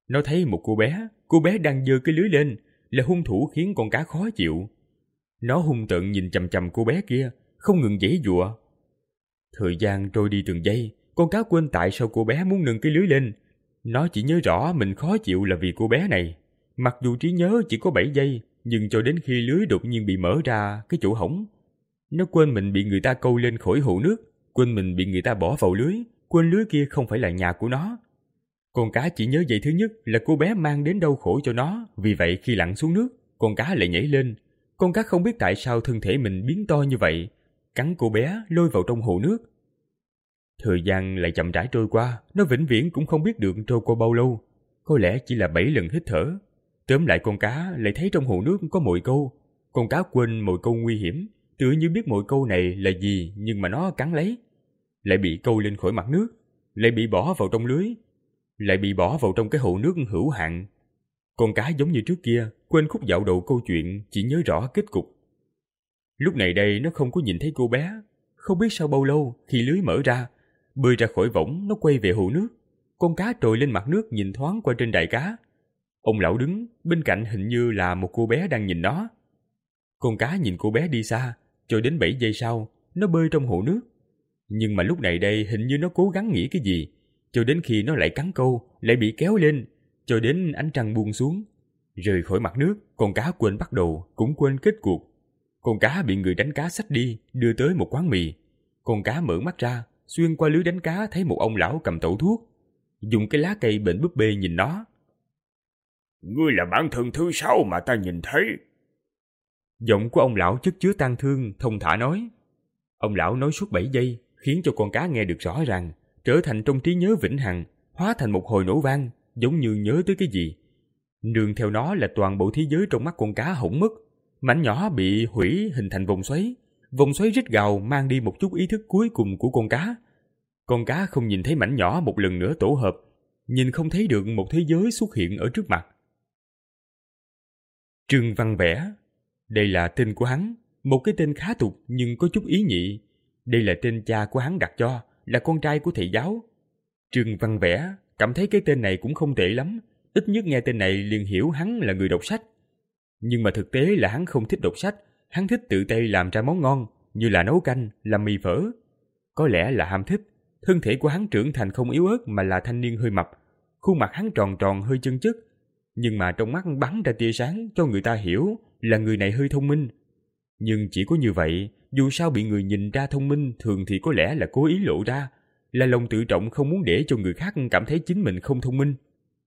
Nó thấy một cô bé, cô bé đang giơ cái lưới lên, là hung thủ khiến con cá khó chịu. Nó hung tợn nhìn chằm chằm cô bé kia, không ngừng giãy giụa. Thời gian trôi đi từng giây, con cá quên tại sao cô bé muốn nâng cái lưới lên. Nó chỉ nhớ rõ mình khó chịu là vì cô bé này. Mặc dù trí nhớ chỉ có bảy giây, nhưng cho đến khi lưới đột nhiên bị mở ra cái chỗ hổng, nó quên mình bị người ta câu lên khỏi hồ nước, quên mình bị người ta bỏ vào lưới, quên lưới kia không phải là nhà của nó. Con cá chỉ nhớ vậy thứ nhất là cô bé mang đến đau khổ cho nó, vì vậy khi lặn xuống nước, con cá lại nhảy lên. Con cá không biết tại sao thân thể mình biến to như vậy, cắn cô bé lôi vào trong hồ nước. Thời gian lại chậm rãi trôi qua, nó vĩnh viễn cũng không biết được trôi qua bao lâu. Có lẽ chỉ là bảy lần hít thở. Tóm lại con cá lại thấy trong hồ nước có mồi câu. Con cá quên mồi câu nguy hiểm, tựa như biết mồi câu này là gì nhưng mà nó cắn lấy. Lại bị câu lên khỏi mặt nước, lại bị bỏ vào trong lưới, lại bị bỏ vào trong cái hồ nước hữu hạn. Con cá giống như trước kia, quên khúc dạo đầu câu chuyện, chỉ nhớ rõ kết cục. Lúc này đây nó không có nhìn thấy cô bé. Không biết sau bao lâu, khi lưới mở ra, bơi ra khỏi võng, nó quay về hồ nước. Con cá trồi lên mặt nước nhìn thoáng qua trên đài cá. Ông lão đứng, bên cạnh hình như là một cô bé đang nhìn nó. Con cá nhìn cô bé đi xa, cho đến bảy giây sau, nó bơi trong hồ nước. Nhưng mà lúc này đây hình như nó cố gắng nghĩ cái gì, cho đến khi nó lại cắn câu, lại bị kéo lên, cho đến ánh trăng buông xuống. Rời khỏi mặt nước, con cá quên bắt đầu, cũng quên kết cuộc. Con cá bị người đánh cá xách đi, đưa tới một quán mì. Con cá mở mắt ra, xuyên qua lưới đánh cá thấy một ông lão cầm tẩu thuốc, dùng cái lá cây bệnh búp bê nhìn nó. Ngươi là bản thân thứ sáu mà ta nhìn thấy. Giọng của ông lão chất chứa tang thương, thông thả nói. Ông lão nói suốt bảy giây, khiến cho con cá nghe được rõ ràng, trở thành trong trí nhớ vĩnh hằng, hóa thành một hồi nổ vang, giống như nhớ tới cái gì. Nương theo nó là toàn bộ thế giới trong mắt con cá hỏng mất. Mảnh nhỏ bị hủy hình thành vòng xoáy. Vòng xoáy rít gào mang đi một chút ý thức cuối cùng của con cá. Con cá không nhìn thấy mảnh nhỏ một lần nữa tổ hợp, nhìn không thấy được một thế giới xuất hiện ở trước mặt. Trương Văn Vẽ. Đây là tên của hắn, một cái tên khá tục nhưng có chút ý nhị. Đây là tên cha của hắn đặt cho, là con trai của thầy giáo. Trương Văn Vẽ cảm thấy cái tên này cũng không tệ lắm, ít nhất nghe tên này liền hiểu hắn là người đọc sách. Nhưng mà thực tế là hắn không thích đọc sách, hắn thích tự tay làm ra món ngon, như là nấu canh, làm mì phở. Có lẽ là ham thích, thân thể của hắn trưởng thành không yếu ớt mà là thanh niên hơi mập, khuôn mặt hắn tròn tròn hơi chân chất, nhưng mà trong mắt bắn ra tia sáng cho người ta hiểu là người này hơi thông minh. Nhưng chỉ có như vậy, dù sao bị người nhìn ra thông minh thường thì có lẽ là cố ý lộ ra, là lòng tự trọng không muốn để cho người khác cảm thấy chính mình không thông minh.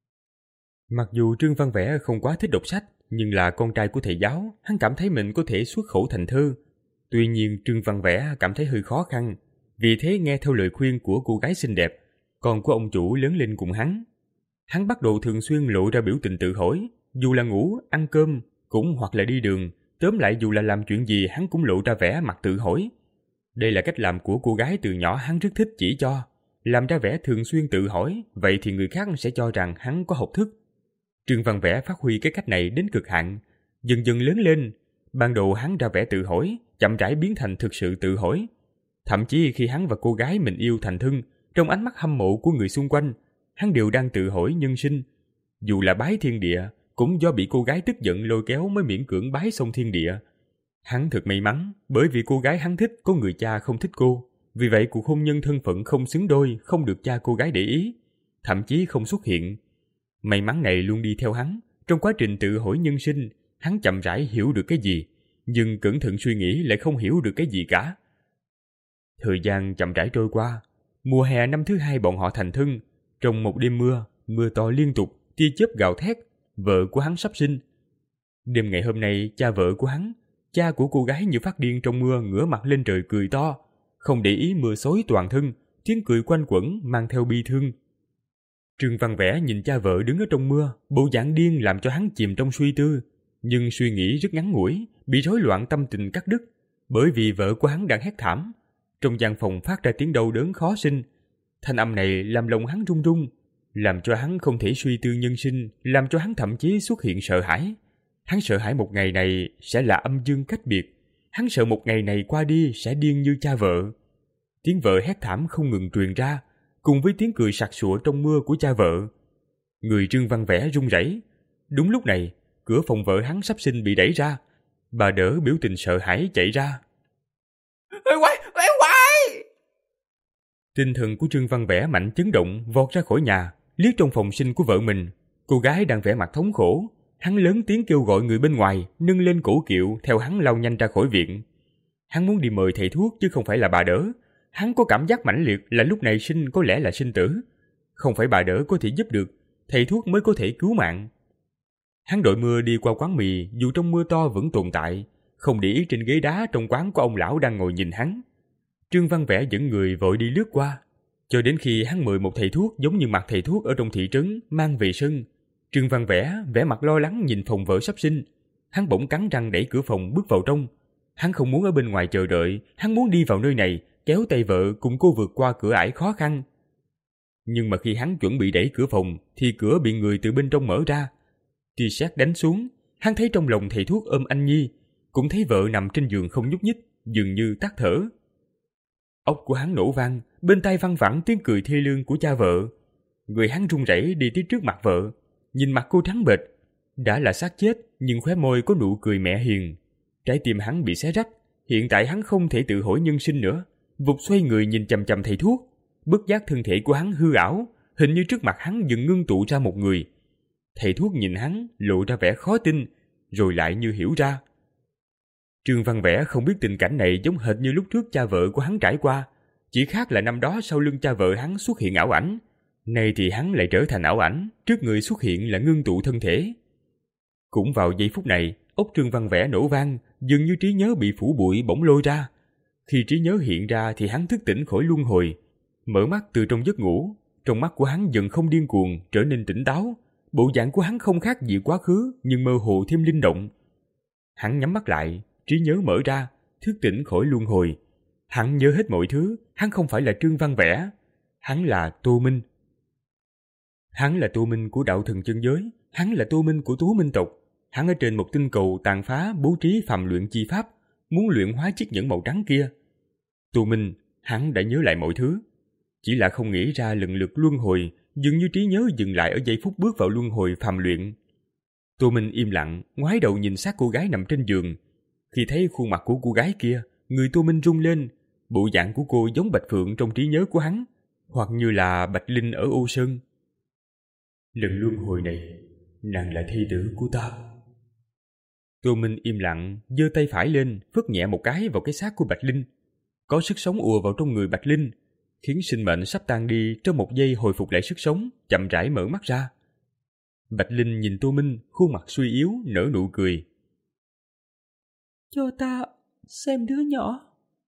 Mặc dù Trương Văn Vẽ không quá thích đọc sách, nhưng là con trai của thầy giáo, hắn cảm thấy mình có thể xuất khẩu thành thơ. Tuy nhiên Trương Văn Vẽ cảm thấy hơi khó khăn, vì thế nghe theo lời khuyên của cô gái xinh đẹp, con của ông chủ lớn lên cùng hắn. Hắn bắt đầu thường xuyên lộ ra biểu tình tự hỏi, dù là ngủ, ăn cơm, cũng hoặc là đi đường, tóm lại dù là làm chuyện gì hắn cũng lộ ra vẻ mặt tự hỏi. Đây là cách làm của cô gái từ nhỏ hắn rất thích chỉ cho, làm ra vẻ thường xuyên tự hỏi, vậy thì người khác sẽ cho rằng hắn có học thức. Trương Văn Vẽ phát huy cái cách này đến cực hạn, dần dần lớn lên. Ban đầu hắn ra vẻ tự hỏi, chậm rãi biến thành thực sự tự hỏi. Thậm chí khi hắn và cô gái mình yêu thành thân, trong ánh mắt hâm mộ của người xung quanh, hắn đều đang tự hỏi nhân sinh. Dù là bái thiên địa, cũng do bị cô gái tức giận lôi kéo mới miễn cưỡng bái xong thiên địa. Hắn thật may mắn, bởi vì cô gái hắn thích có người cha không thích cô. Vì vậy cuộc hôn nhân thân phận không xứng đôi, không được cha cô gái để ý, thậm chí không xuất hiện. May mắn này luôn đi theo hắn. Trong quá trình tự hỏi nhân sinh, hắn chậm rãi hiểu được cái gì, nhưng cẩn thận suy nghĩ lại không hiểu được cái gì cả. Thời gian chậm rãi trôi qua. Mùa hè năm thứ hai bọn họ thành thân. Trong một đêm mưa, mưa to liên tục, tia chớp gào thét, vợ của hắn sắp sinh. Đêm ngày hôm nay, cha vợ của hắn, cha của cô gái như phát điên trong mưa, ngửa mặt lên trời cười to, không để ý mưa xối toàn thân, tiếng cười quanh quẩn mang theo bi thương. Trương Văn Vẽ nhìn cha vợ đứng ở trong mưa, bộ dạng điên làm cho hắn chìm trong suy tư, nhưng suy nghĩ rất ngắn ngủi, bị rối loạn tâm tình cắt đứt, bởi vì vợ của hắn đang hét thảm. Trong gian phòng phát ra tiếng đau đớn khó sinh. Thanh âm này làm lòng hắn run run, làm cho hắn không thể suy tư nhân sinh, làm cho hắn thậm chí xuất hiện sợ hãi. Hắn sợ hãi một ngày này sẽ là âm dương cách biệt, hắn sợ một ngày này qua đi sẽ điên như cha vợ. Tiếng vợ hét thảm không ngừng truyền ra, cùng với tiếng cười sặc sụa trong mưa của cha vợ. Người Trương Văn Vẽ run rẩy. Đúng lúc này, cửa phòng vợ hắn sắp sinh bị đẩy ra. Bà Đỡ biểu tình sợ hãi chạy ra. Quay, quay, quay! Tinh thần của Trương Văn Vẽ mạnh chấn động, vọt ra khỏi nhà, liếc trong phòng sinh của vợ mình. Cô gái đang vẻ mặt thống khổ. Hắn lớn tiếng kêu gọi người bên ngoài, nâng lên cổ kiệu theo hắn lao nhanh ra khỏi viện. Hắn muốn đi mời thầy thuốc chứ không phải là bà Đỡ. Hắn có cảm giác mãnh liệt là lúc này sinh có lẽ là sinh tử. Không phải bà Đỡ có thể giúp được, thầy thuốc mới có thể cứu mạng. Hắn đội mưa đi qua quán mì, dù trong mưa to vẫn tồn tại, không để ý trên ghế đá trong quán có ông lão đang ngồi nhìn hắn. Trương Văn Vẽ dẫn người vội đi lướt qua, cho đến khi hắn mời một thầy thuốc giống như mặt thầy thuốc ở trong thị trấn mang về sân. Trương Văn Vẽ vẻ mặt lo lắng nhìn phòng vợ sắp sinh. Hắn bỗng cắn răng đẩy cửa phòng bước vào trong. Hắn không muốn ở bên ngoài chờ đợi, hắn muốn đi vào nơi này, kéo tay vợ cùng cô vượt qua cửa ải khó khăn. Nhưng mà khi hắn chuẩn bị đẩy cửa phòng, thì cửa bị người từ bên trong mở ra. Tia sét đánh xuống, hắn thấy trong lòng thầy thuốc ôm anh nhi, cũng thấy vợ nằm trên giường không nhúc nhích, dường như tắt thở. Óc của hắn nổ vang, bên tai văng vẳng tiếng cười thê lương của cha vợ. Người hắn run rẩy đi tới trước mặt vợ, nhìn mặt cô trắng bệch, đã là xác chết nhưng khóe môi có nụ cười mẹ hiền. Trái tim hắn bị xé rách, hiện tại hắn không thể tự hỏi nhân sinh nữa. Vụt xoay người nhìn chằm chằm thầy thuốc, bất giác thân thể của hắn hư ảo, hình như trước mặt hắn dần ngưng tụ ra một người. Thầy thuốc nhìn hắn lộ ra vẻ khó tin, rồi lại như hiểu ra. Trương Văn Vẽ không biết tình cảnh này giống hệt như lúc trước cha vợ của hắn trải qua, chỉ khác là năm đó sau lưng cha vợ hắn xuất hiện ảo ảnh, nay thì hắn lại trở thành ảo ảnh, trước người xuất hiện là ngưng tụ thân thể. Cũng vào giây phút này, óc Trương Văn Vẽ nổ vang, dường như trí nhớ bị phủ bụi bỗng lôi ra. Khi trí nhớ hiện ra thì hắn thức tỉnh khỏi luân hồi, mở mắt từ trong giấc ngủ, trong mắt của hắn dần không điên cuồng, trở nên tỉnh táo. Bộ dạng của hắn không khác gì quá khứ, nhưng mơ hồ thêm linh động. Hắn nhắm mắt lại, trí nhớ mở ra, thức tỉnh khỏi luân hồi. Hắn nhớ hết mọi thứ, hắn không phải là Trương Văn Vẽ, hắn là Tô Minh. Hắn là Tô Minh của đạo thần chân giới, hắn là Tô Minh của Tú Minh tộc. Hắn ở trên một tinh cầu tàn phá bố trí phàm luyện chi pháp, muốn luyện hóa chiếc nhẫn màu trắng kia. Tô Minh, hắn đã nhớ lại mọi thứ, chỉ là không nghĩ ra lần lượt luân hồi, dường như trí nhớ dừng lại ở giây phút bước vào luân hồi phàm luyện. Tô Minh im lặng, ngoái đầu nhìn sát cô gái nằm trên giường. Khi thấy khuôn mặt của cô gái kia, người Tô Minh rung lên. Bộ dạng của cô giống Bạch Phượng trong trí nhớ của hắn, hoặc như là Bạch Linh ở Ô Sơn. Lần luân hồi này, nàng là thê tử của ta. Tô Minh im lặng, giơ tay phải lên, phất nhẹ một cái vào cái xác của Bạch Linh. Có sức sống ùa vào trong người Bạch Linh, khiến sinh mệnh sắp tan đi trong một giây hồi phục lại sức sống, chậm rãi mở mắt ra. Bạch Linh nhìn Tô Minh, khuôn mặt suy yếu, nở nụ cười. Cho ta xem đứa nhỏ.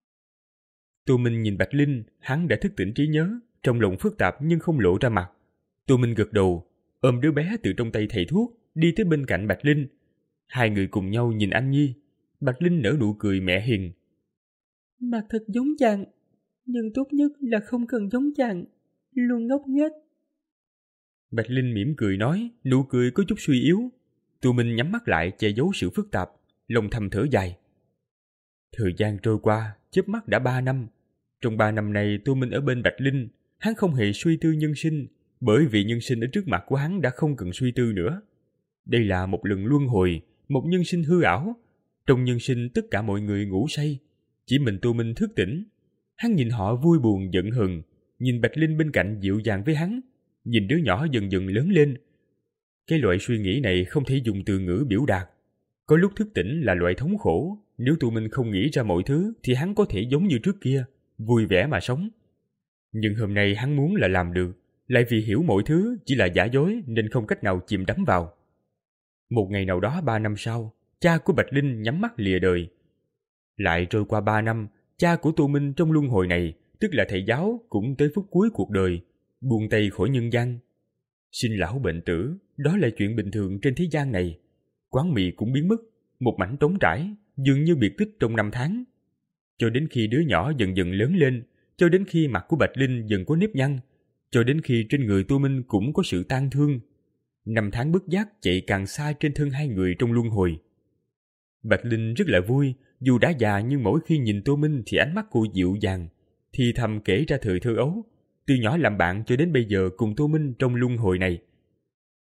Tô Minh nhìn Bạch Linh, hắn đã thức tỉnh trí nhớ, trong lòng phức tạp nhưng không lộ ra mặt. Tô Minh gật đầu, ôm đứa bé từ trong tay thầy thuốc, đi tới bên cạnh Bạch Linh. Hai người cùng nhau nhìn anh nhi. Bạch Linh nở nụ cười mẹ hiền. Mặt thật giống chàng, nhưng tốt nhất là không cần giống chàng, luôn ngốc nghếch. Bạch Linh mỉm cười nói, nụ cười có chút suy yếu. Tô Minh nhắm mắt lại che giấu sự phức tạp, lòng thầm thở dài. Thời gian trôi qua, chớp mắt đã ba năm. Trong ba năm này Tô Minh ở bên Bạch Linh, hắn không hề suy tư nhân sinh, bởi vì nhân sinh ở trước mặt của hắn đã không cần suy tư nữa. Đây là một lần luân hồi, một nhân sinh hư ảo. Trong nhân sinh tất cả mọi người ngủ say, chỉ mình Tô Minh thức tỉnh. Hắn nhìn họ vui buồn giận hờn, nhìn Bạch Linh bên cạnh dịu dàng với hắn, nhìn đứa nhỏ dần dần lớn lên. Cái loại suy nghĩ này không thể dùng từ ngữ biểu đạt. Có lúc thức tỉnh là loại thống khổ, nếu Tô Minh không nghĩ ra mọi thứ thì hắn có thể giống như trước kia, vui vẻ mà sống. Nhưng hôm nay hắn muốn là làm được, lại vì hiểu mọi thứ chỉ là giả dối nên không cách nào chìm đắm vào. Một ngày nào đó ba năm sau, cha của Bạch Linh nhắm mắt lìa đời. Lại trôi qua ba năm, cha của Tô Minh trong luân hồi này, tức là thầy giáo, cũng tới phút cuối cuộc đời, buông tay khỏi nhân gian. Sinh lão bệnh tử, đó là chuyện bình thường trên thế gian này. Quán mì cũng biến mất, một mảnh trống trải, dường như biệt tích trong năm tháng. Cho đến khi đứa nhỏ dần dần lớn lên, cho đến khi mặt của Bạch Linh dần có nếp nhăn, cho đến khi trên người Tô Minh cũng có sự tang thương. Năm tháng bất giác chạy càng xa trên thân hai người trong luân hồi. Bạch Linh rất là vui, dù đã già nhưng mỗi khi nhìn Tô Minh thì ánh mắt cô dịu dàng, thì thầm kể ra thời thơ ấu, từ nhỏ làm bạn cho đến bây giờ cùng Tô Minh trong luân hồi này.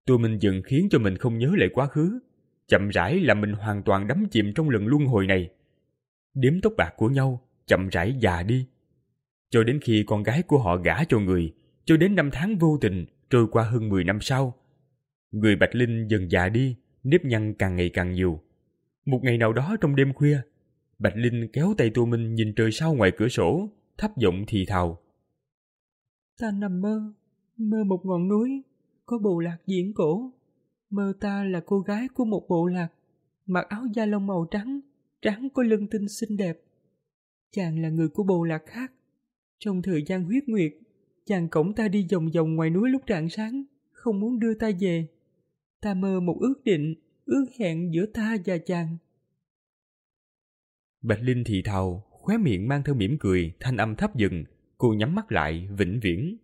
Tô Minh dần khiến cho mình không nhớ lại quá khứ, chậm rãi làm mình hoàn toàn đắm chìm trong lần luân hồi này. Đếm tóc bạc của nhau, chậm rãi già đi. Cho đến khi con gái của họ gả cho người, cho đến năm tháng vô tình trôi qua hơn mười năm sau. Người Bạch Linh dần già đi, nếp nhăn càng ngày càng nhiều. Một ngày nào đó trong đêm khuya, Bạch Linh kéo tay Tô Minh nhìn trời sao ngoài cửa sổ, thấp giọng thì thào. Ta nằm mơ, mơ một ngọn núi, có bộ lạc diễn cổ. Mơ ta là cô gái của một bộ lạc, mặc áo da lông màu trắng, trắng có lưng tinh xinh đẹp. Chàng là người của bộ lạc khác. Trong thời gian huyết nguyệt, chàng cõng ta đi vòng vòng ngoài núi lúc rạng sáng, không muốn đưa ta về. Ta mơ một ước định, ước hẹn giữa ta và chàng. Bạch Linh thì thào, khóe miệng mang theo mỉm cười, thanh âm thấp dần, cô nhắm mắt lại, vĩnh viễn.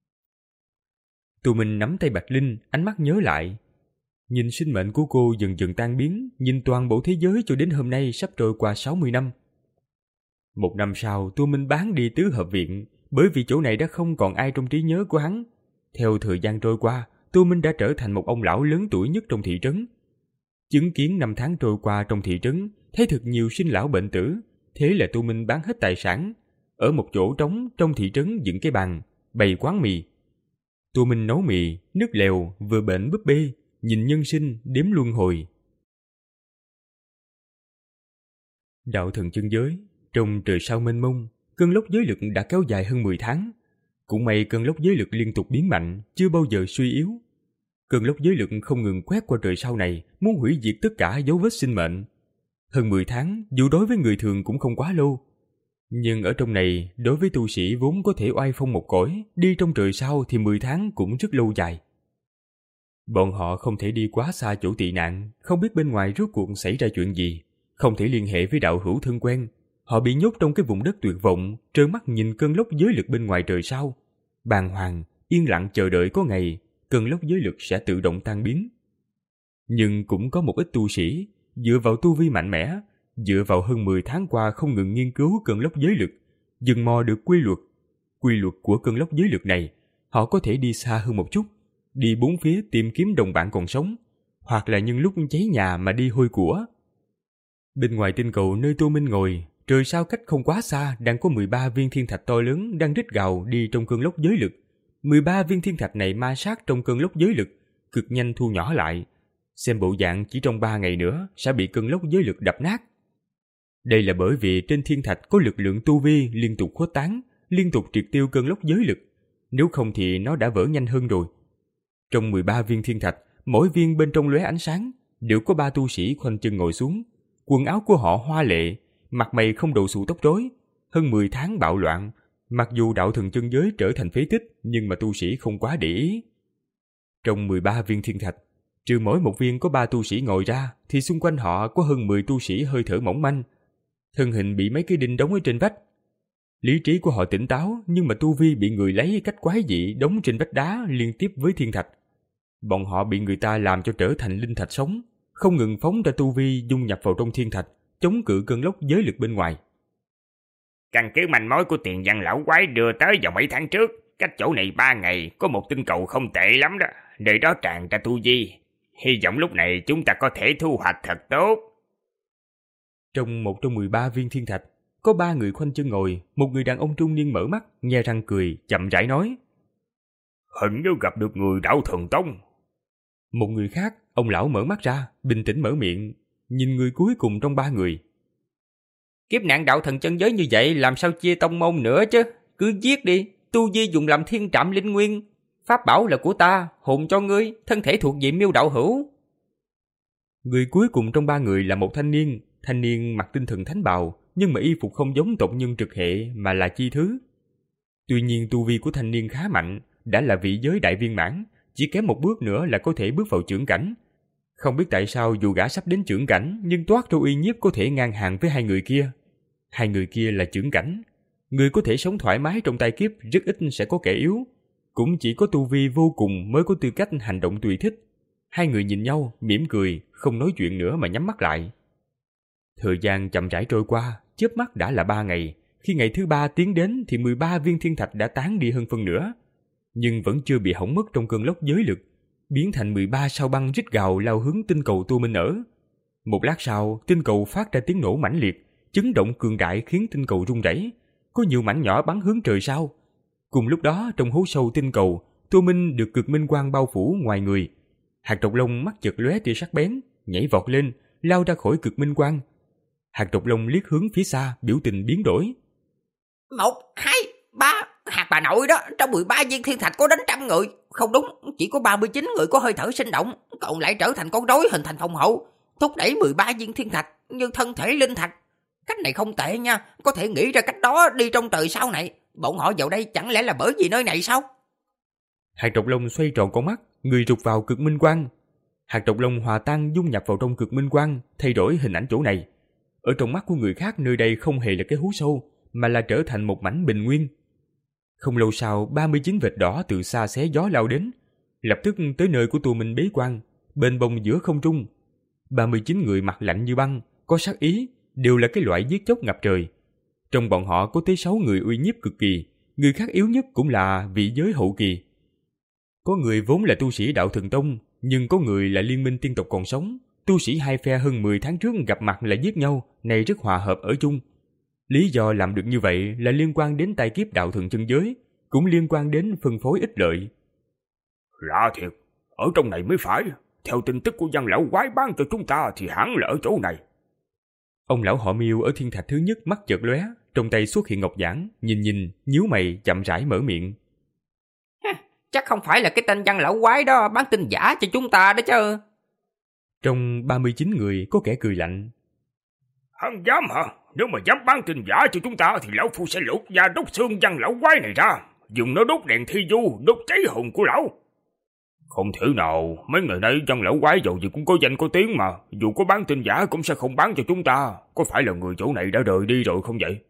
Tô Minh nắm tay Bạch Linh, ánh mắt nhớ lại. Nhìn sinh mệnh của cô dần dần tan biến, nhìn toàn bộ thế giới cho đến hôm nay sắp trôi qua sáu mươi năm. Một năm sau, Tô Minh bán đi tứ hợp viện, bởi vì chỗ này đã không còn ai trong trí nhớ của hắn. Theo thời gian trôi qua, Tô Minh đã trở thành một ông lão lớn tuổi nhất trong thị trấn. Chứng kiến năm tháng trôi qua trong thị trấn, thấy thật nhiều sinh lão bệnh tử, thế là Tô Minh bán hết tài sản. Ở một chỗ trống trong thị trấn dựng cái bàn, bày quán mì. Tô Minh nấu mì, nước lèo, vừa bệnh búp bê, nhìn nhân sinh, đếm luân hồi. Đạo thần chân giới, trong trời sao mênh mông, cơn lốc giới lực đã kéo dài hơn mười tháng. Cũng may cơn lốc giới lực liên tục biến mạnh, chưa bao giờ suy yếu. Cơn lốc giới lực không ngừng quét qua trời sao này, muốn hủy diệt tất cả dấu vết sinh mệnh. Hơn mười tháng, dù đối với người thường cũng không quá lâu. Nhưng ở trong này, đối với tu sĩ vốn có thể oai phong một cõi, đi trong trời sao thì mười tháng cũng rất lâu dài. Bọn họ không thể đi quá xa chỗ tị nạn, không biết bên ngoài rốt cuộc xảy ra chuyện gì, không thể liên hệ với đạo hữu thân quen. Họ bị nhốt trong cái vùng đất tuyệt vọng, trơ mắt nhìn cơn lốc giới lực bên ngoài trời sao. Bàng hoàng, yên lặng chờ đợi có ngày, cơn lốc giới lực sẽ tự động tan biến. Nhưng cũng có một ít tu sĩ, dựa vào tu vi mạnh mẽ, dựa vào hơn mười tháng qua không ngừng nghiên cứu cơn lốc giới lực, dần mò được quy luật. Quy luật của cơn lốc giới lực này, họ có thể đi xa hơn một chút, đi bốn phía tìm kiếm đồng bạn còn sống, hoặc là nhân lúc cháy nhà mà đi hôi của. Bên ngoài tinh cầu nơi Tô Minh ngồi, trời sao cách không quá xa đang có mười ba viên thiên thạch to lớn đang rít gào đi trong cơn lốc giới lực. mười ba viên thiên thạch này ma sát trong cơn lốc giới lực, cực nhanh thu nhỏ lại. Xem bộ dạng chỉ trong ba ngày nữa sẽ bị cơn lốc giới lực đập nát. Đây là bởi vì trên thiên thạch có lực lượng tu vi liên tục khuếch tán, liên tục triệt tiêu cơn lốc giới lực. Nếu không thì nó đã vỡ nhanh hơn rồi. Trong mười ba viên thiên thạch, mỗi viên bên trong lóe ánh sáng, đều có ba tu sĩ khoanh chân ngồi xuống. Quần áo của họ hoa lệ, mặt mày không đầu xù tóc rối. Hơn mười tháng bạo loạn, mặc dù đạo thần chân giới trở thành phế tích, nhưng mà tu sĩ không quá để ý. Trong mười ba viên thiên thạch, trừ mỗi một viên có ba tu sĩ ngồi ra, thì xung quanh họ có hơn mười tu sĩ hơi thở mỏng manh. Thân hình bị mấy cái đinh đóng ở trên vách. Lý trí của họ tỉnh táo, nhưng mà tu vi bị người lấy cách quái dị đóng trên vách đá liên tiếp với thiên thạch. Bọn họ bị người ta làm cho trở thành linh thạch sống, không ngừng phóng ra tu vi dung nhập vào trong thiên thạch, chống cự cơn lốc giới lực bên ngoài. Căn cứ manh mối của tiền văn lão quái đưa tới vào mấy tháng trước, cách chỗ này ba ngày có một tinh cầu không tệ lắm đó, nơi đó tràn ra tu vi. Hy vọng lúc này chúng ta có thể thu hoạch thật tốt. Trong một trong mười ba viên thiên thạch, có ba người khoanh chân ngồi, một người đàn ông trung niên mở mắt, nhe răng cười, chậm rãi nói. Hình như gặp được người đạo thần tông. Một người khác, ông lão mở mắt ra, bình tĩnh mở miệng, nhìn người cuối cùng trong ba người. Kiếp nạn đạo thần chân giới như vậy làm sao chia tông môn nữa chứ, cứ giết đi, tu vi dùng làm thiên trạm linh nguyên. Pháp bảo là của ta, hồn cho ngươi, thân thể thuộc về Miêu đạo hữu. Người cuối cùng trong ba người là một thanh niên, thanh niên mặc tinh thần thánh bào, nhưng mà y phục không giống tộc nhân trực hệ mà là chi thứ. Tuy nhiên tu vi của thanh niên khá mạnh, đã là vị giới đại viên mãn, chỉ kém một bước nữa là có thể bước vào chưởng cảnh. Không biết tại sao dù gã sắp đến chưởng cảnh, nhưng toát ra uy nhiếp có thể ngang hàng với hai người kia. Hai người kia là chưởng cảnh. Người có thể sống thoải mái trong tai kiếp rất ít sẽ có kẻ yếu. Cũng chỉ có tu vi vô cùng mới có tư cách hành động tùy thích. Hai người nhìn nhau, mỉm cười, không nói chuyện nữa mà nhắm mắt lại. Thời gian chậm rãi trôi qua, chớp mắt đã là ba ngày. Khi ngày thứ ba tiến đến thì mười ba viên thiên thạch đã tán đi hơn phân nửa. Nhưng vẫn chưa bị hỏng mất trong cơn lốc giới lực. biến thành mười ba sao băng rít gào lao hướng tinh cầu Tô Minh ở. Một lát sau, tinh cầu phát ra tiếng nổ mãnh liệt, chấn động cường đại khiến tinh cầu rung rẩy, có nhiều mảnh nhỏ bắn hướng trời sao. Cùng lúc đó, trong hố sâu tinh cầu, Tô Minh được cực minh quang bao phủ ngoài người. Hạt Độc Long mắt chợt lóe tia sắc bén, nhảy vọt lên, lao ra khỏi cực minh quang. Hạt Độc Long liếc hướng phía xa, biểu tình biến đổi. Một, hai, ba, hạt bà nội đó, trong mười ba viên thiên thạch có đến trăm người. Không đúng, chỉ có ba mươi chín người có hơi thở sinh động, còn lại trở thành con rối hình thành phòng hộ, thúc đẩy mười ba viên thiên thạch như thân thể linh thạch. Cách này không tệ nha, có thể nghĩ ra cách đó đi trong trời sau này. Bọn họ vào đây chẳng lẽ là bởi vì nơi này sao? Hạt Độc Long xoay tròn con mắt, người rụt vào cực minh quang. Hạt Độc Long hòa tan dung nhập vào trong cực minh quang, thay đổi hình ảnh chỗ này. Ở trong mắt của người khác, nơi đây không hề là cái hố sâu, mà là trở thành một mảnh bình nguyên. Không lâu sau, ba mươi chín vệt đỏ từ xa xé gió lao đến, lập tức tới nơi của Tô Minh bế quan, bên bông giữa không trung. ba mươi chín người mặt lạnh như băng, có sát ý, đều là cái loại giết chóc ngập trời. Trong bọn họ có tới sáu người uy nhiếp cực kỳ, người khác yếu nhất cũng là vị giới hậu kỳ. Có người vốn là tu sĩ đạo Thần Tông, nhưng có người là liên minh tiên tộc còn sống. Tu sĩ hai phe hơn mười tháng trước gặp mặt lại giết nhau, này rất hòa hợp ở chung. Lý do làm được như vậy là liên quan đến tai kiếp đạo thần chân giới, cũng liên quan đến phân phối ích lợi. Lạ thiệt, ở trong này mới phải. Theo tin tức của Văn lão quái bán cho chúng ta thì hẳn là ở chỗ này. Ông lão họ Miêu ở thiên thạch thứ nhất mắt chợt lóe, trong tay xuất hiện ngọc giản, nhìn nhìn, nhíu mày, chậm rãi mở miệng. Chắc không phải là cái tên Văn lão quái đó bán tin giả cho chúng ta đó chứ. Trong ba mươi chín người có kẻ cười lạnh. Hắn dám hả? Nếu mà dám bán tin giả cho chúng ta thì lão phu sẽ lột da đốt xương Văn lão quái này ra, dùng nó đốt đèn thi du, đốt cháy hồn của lão. Không thể nào, mấy ngày nay Văn lão quái dầu gì cũng có danh có tiếng mà, dù có bán tin giả cũng sẽ không bán cho chúng ta. Có phải là người chỗ này đã rời đi rồi không vậy?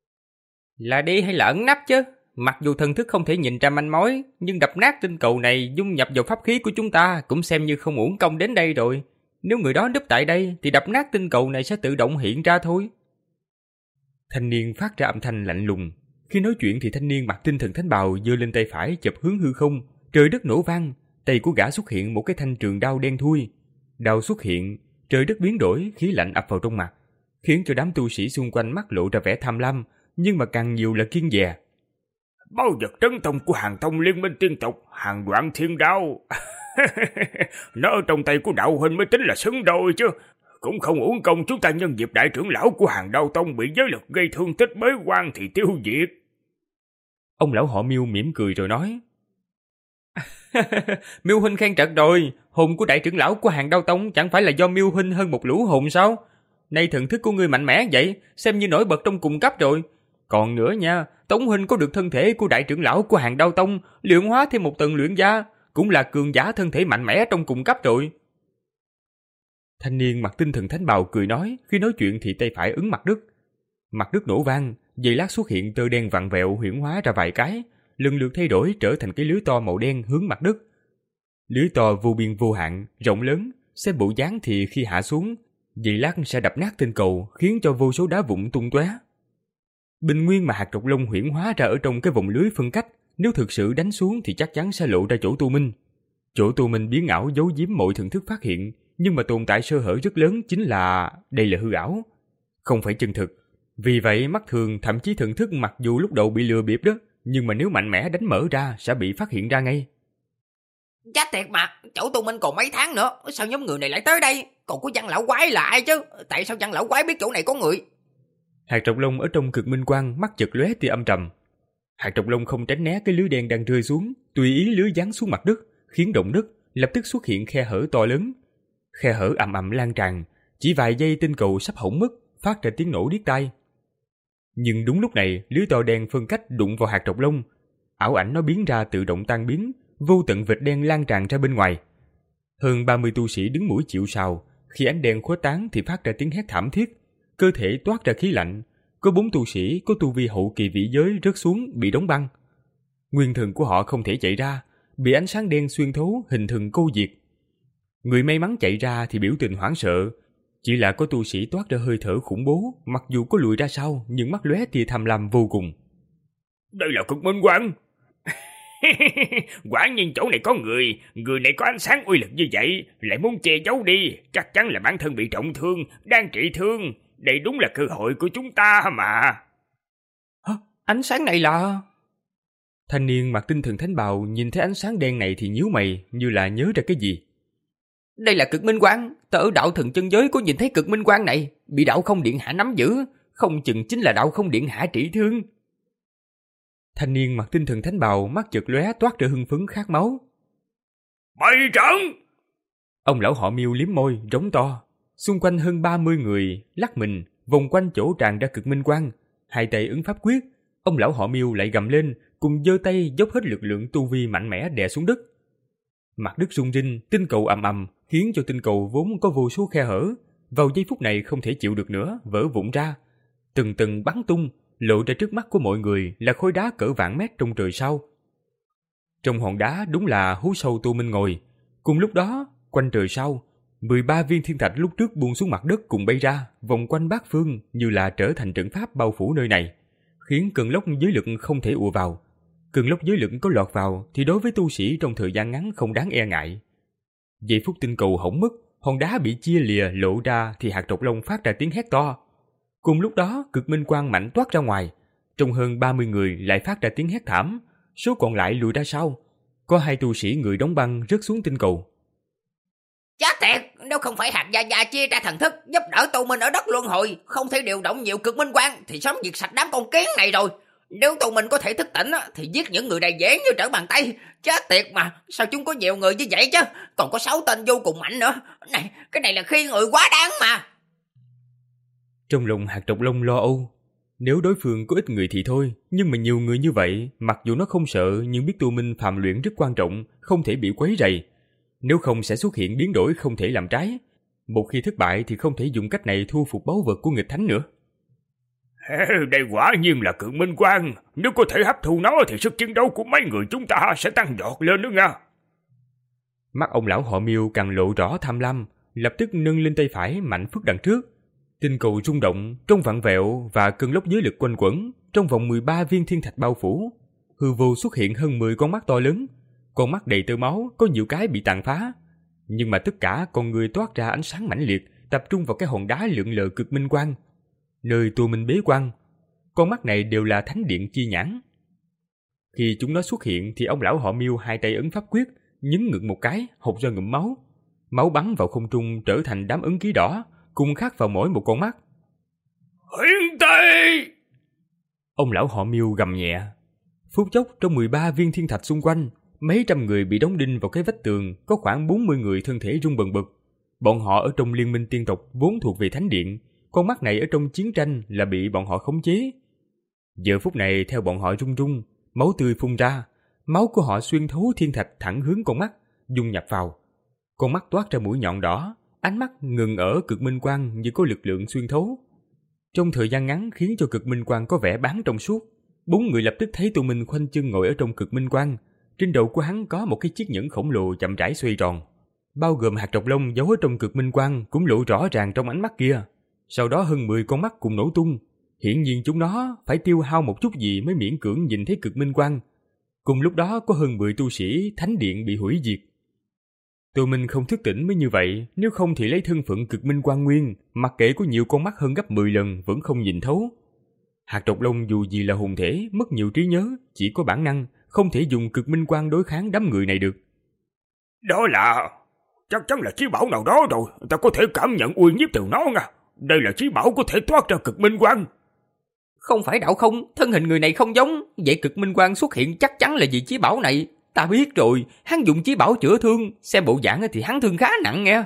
Là đi hay là ẩn nấp chứ? Mặc dù thần thức không thể nhìn ra manh mối, nhưng đập nát tinh cầu này dung nhập vào pháp khí của chúng ta cũng xem như không uổng công đến đây rồi. Nếu người đó núp tại đây thì đập nát tinh cầu này sẽ tự động hiện ra thôi. Thanh niên phát ra âm thanh lạnh lùng. Khi nói chuyện thì thanh niên mặc tinh thần thánh bào giơ lên tay phải chụp hướng hư không, trời đất nổ vang, tay của gã xuất hiện một cái thanh trường đao đen thui. Đao xuất hiện, trời đất biến đổi, khí lạnh ập vào trong mặt, khiến cho đám tu sĩ xung quanh mắt lộ ra vẻ tham lam, nhưng mà càng nhiều là kiêng dè. Bao vật trấn tông của hàng tông liên minh tiên tộc, hàng đoạn thiên đao. Nó ở trong tay của đạo huynh mới tính là xứng đôi chứ. Cũng không uổng công chúng ta nhân dịp đại trưởng lão của hàng đao tông bị giới lực gây thương tích bế quan thì tiêu diệt. Ông lão họ Miêu mỉm cười rồi nói. Miêu huynh khen trật rồi, hồn của đại trưởng lão của hàng đao tông chẳng phải là do Miêu huynh hơn một lũ hồn sao? Nay thần thức của ngươi mạnh mẽ vậy, xem như nổi bật trong cùng cấp rồi. Còn nữa nha, Tống huynh có được thân thể của đại trưởng lão của hàng đao tông, luyện hóa thêm một tầng luyện gia, cũng là cường giả thân thể mạnh mẽ trong cùng cấp rồi. Thanh niên mặc tinh thần thánh bào cười nói, khi nói chuyện thì tay phải ấn mặt đất. Mặt đất nổ vang, giây lát xuất hiện tơ đen vặn vẹo huyễn hóa ra vài cái, lần lượt thay đổi trở thành cái lưới to màu đen hướng mặt đất. Lưới to vô biên vô hạn, rộng lớn, xem bộ dáng thì khi hạ xuống, giây lát sẽ đập nát tinh cầu, khiến cho vô số đá vụn tung tóe. Bình nguyên mà hạt độc long huyễn hóa ra ở trong cái vòng lưới phân cách, nếu thực sự đánh xuống thì chắc chắn sẽ lộ ra chỗ Tô Minh. Chỗ Tô Minh biến ảo giấu giếm mọi thần thức phát hiện, nhưng mà tồn tại sơ hở rất lớn chính là đây là hư ảo, không phải chân thực. Vì vậy mắt thường thậm chí thần thức mặc dù lúc đầu bị lừa bịp đó, nhưng mà nếu mạnh mẽ đánh mở ra sẽ bị phát hiện ra ngay. Chết thiệt mà, chỗ Tô Minh còn mấy tháng nữa, sao nhóm người này lại tới đây? Còn có Văn lão quái là ai chứ? Tại sao Văn lão quái biết chỗ này có người? Hạt Trọc Long ở trong cực minh quang mắt chợt lóe tia âm trầm. Hạt Trọc Long không tránh né cái lưới đen đang rơi xuống, tùy ý lưới giáng xuống mặt đất, khiến động đất lập tức xuất hiện khe hở to lớn. Khe hở ầm ầm lan tràn, chỉ vài giây tinh cầu sắp hỏng mất, phát ra tiếng nổ điếc tai. Nhưng đúng lúc này, lưới to đen phân cách đụng vào hạt Trọc Long, ảo ảnh nó biến ra tự động tan biến, vô tận vệt đen lan tràn ra bên ngoài. Hơn ba mươi tu sĩ đứng mũi chịu sào, khi ánh đen khuếch tán thì phát ra tiếng hét thảm thiết, cơ thể toát ra khí lạnh. Có bốn tu sĩ có tu vi hậu kỳ vĩ giới rớt xuống bị đóng băng. Nguyên thần của họ không thể chạy ra, bị ánh sáng đen xuyên thấu hình thần câu diệt. Người may mắn chạy ra thì biểu tình hoảng sợ, chỉ là có tu sĩ toát ra hơi thở khủng bố, mặc dù có lùi ra sau nhưng mắt lóe tia tham lam vô cùng. Đây là cực minh quang. Quả nhiên chỗ này có người, người này có ánh sáng uy lực như vậy, lại muốn che giấu đi, chắc chắn là bản thân bị trọng thương, đang trị thương. Đây đúng là cơ hội của chúng ta mà. Hả? Ánh sáng này là... Thanh niên mặc tinh thần thánh bào nhìn thấy ánh sáng đen này thì nhíu mày, như là nhớ ra cái gì. Đây là cực minh quang, ta ở đạo thần chân giới có nhìn thấy cực minh quang này, bị đạo không điện hạ nắm giữ, không chừng chính là đạo không điện hạ trị thương. Thanh niên mặc tinh thần thánh bào mắt chợt lóe toát ra hưng phấn khát máu. Bày trận! Ông lão họ Miêu liếm môi, rống to. Xung quanh hơn ba mươi người lắc mình, vòng quanh chỗ tràn ra cực minh quang, hai tay ứng pháp quyết. Ông lão họ Miêu lại gầm lên, cùng giơ tay dốc hết lực lượng tu vi mạnh mẽ đè xuống đất. Mặt đất rung rinh, tinh cầu ầm ầm, khiến cho tinh cầu vốn có vô số khe hở, vào giây phút này không thể chịu được nữa, vỡ vụn ra, từng từng bắn tung, lộ ra trước mắt của mọi người là khối đá cỡ vạn mét trong trời sao. Trong hòn đá đúng là hố sâu Tô Minh ngồi. Cùng lúc đó, quanh trời sao, mười ba viên thiên thạch lúc trước buông xuống mặt đất cùng bay ra, vòng quanh bát phương như là trở thành trận pháp bao phủ nơi này, khiến cơn lốc giới lực không thể ùa vào. Cơn lốc giới lực có lọt vào thì đối với tu sĩ trong thời gian ngắn không đáng e ngại. Giây phút tinh cầu hỏng mất, hòn đá bị chia lìa lộ ra thì hạt trọc lông phát ra tiếng hét to. Cùng lúc đó, cực minh quang mạnh toát ra ngoài, trong hơn ba mươi người lại phát ra tiếng hét thảm, số còn lại lùi ra sau. Có hai tu sĩ người đóng băng rớt xuống tinh cầu. Chết tiệt, nếu không phải hạt gia gia chia ra thần thức giúp đỡ tù mình ở đất luân hồi, không thể điều động nhiều cực minh quang thì sớm diệt sạch đám con kiến này rồi. Nếu tụi mình có thể thức tỉnh thì giết những người này dễ như trở bàn tay. Chết tiệt mà, sao chúng có nhiều người như vậy chứ? Còn có sáu tên vô cùng mạnh nữa. Này, cái này là khi người quá đáng mà. Trong lòng hạt trọc lông lo âu. Nếu đối phương có ít người thì thôi, nhưng mà nhiều người như vậy, mặc dù nó không sợ nhưng biết tu minh phàm luyện rất quan trọng, không thể bị quấy rầy. Nếu không sẽ xuất hiện biến đổi không thể làm trái. Một khi thất bại thì không thể dùng cách này thu phục báu vật của nghịch thánh nữa. Đây quả nhiên là cực minh quang, nếu có thể hấp thu nó thì sức chiến đấu của mấy người chúng ta sẽ tăng vọt lên nữa nha. Mắt ông lão họ Miêu càng lộ rõ tham lam, lập tức nâng lên tay phải mạnh phất đằng trước. Tinh cầu rung động, trong vặn vẹo và cơn lốc giới lực quanh quẩn, trong vòng mười ba viên thiên thạch bao phủ, hư vô xuất hiện hơn mười con mắt to lớn. Con mắt đầy tơ máu, có nhiều cái bị tàn phá, nhưng mà tất cả con người toát ra ánh sáng mãnh liệt, tập trung vào cái hòn đá lượn lờ cực minh quang, nơi tu minh bế quan. Con mắt này đều là thánh điện chi nhãn. Khi chúng nó xuất hiện thì ông lão họ Miêu hai tay ấn pháp quyết, nhấn ngực một cái, hộc ra ngụm máu. Máu bắn vào không trung trở thành đám ấn ký đỏ, cùng khắc vào mỗi một con mắt. Hiển Tây! Ông lão họ Miêu gầm nhẹ. Phút chốc trong mười ba viên thiên thạch xung quanh, mấy trăm người bị đóng đinh vào cái vách tường, có khoảng bốn mươi người thân thể rung bần bật. Bọn họ ở trong liên minh tiên tộc vốn thuộc về thánh điện, con mắt này ở trong chiến tranh là bị bọn họ khống chế. Giờ phút này theo bọn họ rung rung, máu tươi phun ra, máu của họ xuyên thấu thiên thạch thẳng hướng con mắt, dung nhập vào. Con mắt toát ra mũi nhọn đỏ, ánh mắt ngừng ở cực minh quang như có lực lượng xuyên thấu. Trong thời gian ngắn khiến cho cực minh quang có vẻ bán trong suốt. Bốn người lập tức thấy tụi mình khoanh chân ngồi ở trong cực minh quang. Trên đầu của hắn có một cái chiếc nhẫn khổng lồ chậm rãi xoay tròn, bao gồm hạt trọc lông giấu ở trong cực minh quang cũng lộ rõ ràng trong ánh mắt kia. Sau đó hơn mười con mắt cùng nổ tung. Hiển nhiên chúng nó phải tiêu hao một chút gì mới miễn cưỡng nhìn thấy cực minh quang. Cùng lúc đó có hơn mười tu sĩ thánh điện bị hủy diệt. Tụi mình không thức tỉnh mới như vậy, nếu không thì lấy thân phận cực minh quang nguyên, mặc kệ có nhiều con mắt hơn gấp mười lần vẫn không nhìn thấu. Hạt trọc lông dù gì là hồn thể, mất nhiều trí nhớ, chỉ có bản năng, không thể dùng cực minh quang đối kháng đám người này được. Đó là... chắc chắn là chí bảo nào đó rồi, ta có thể cảm nhận uy nhiếp từ nó nha. Đây là chí bảo có thể toát ra cực minh quang. Không phải đạo không, thân hình người này không giống, vậy cực minh quang xuất hiện chắc chắn là vì chí bảo này. Ta biết rồi, hắn dùng chí bảo chữa thương, xem bộ dạng thì hắn thương khá nặng nghe.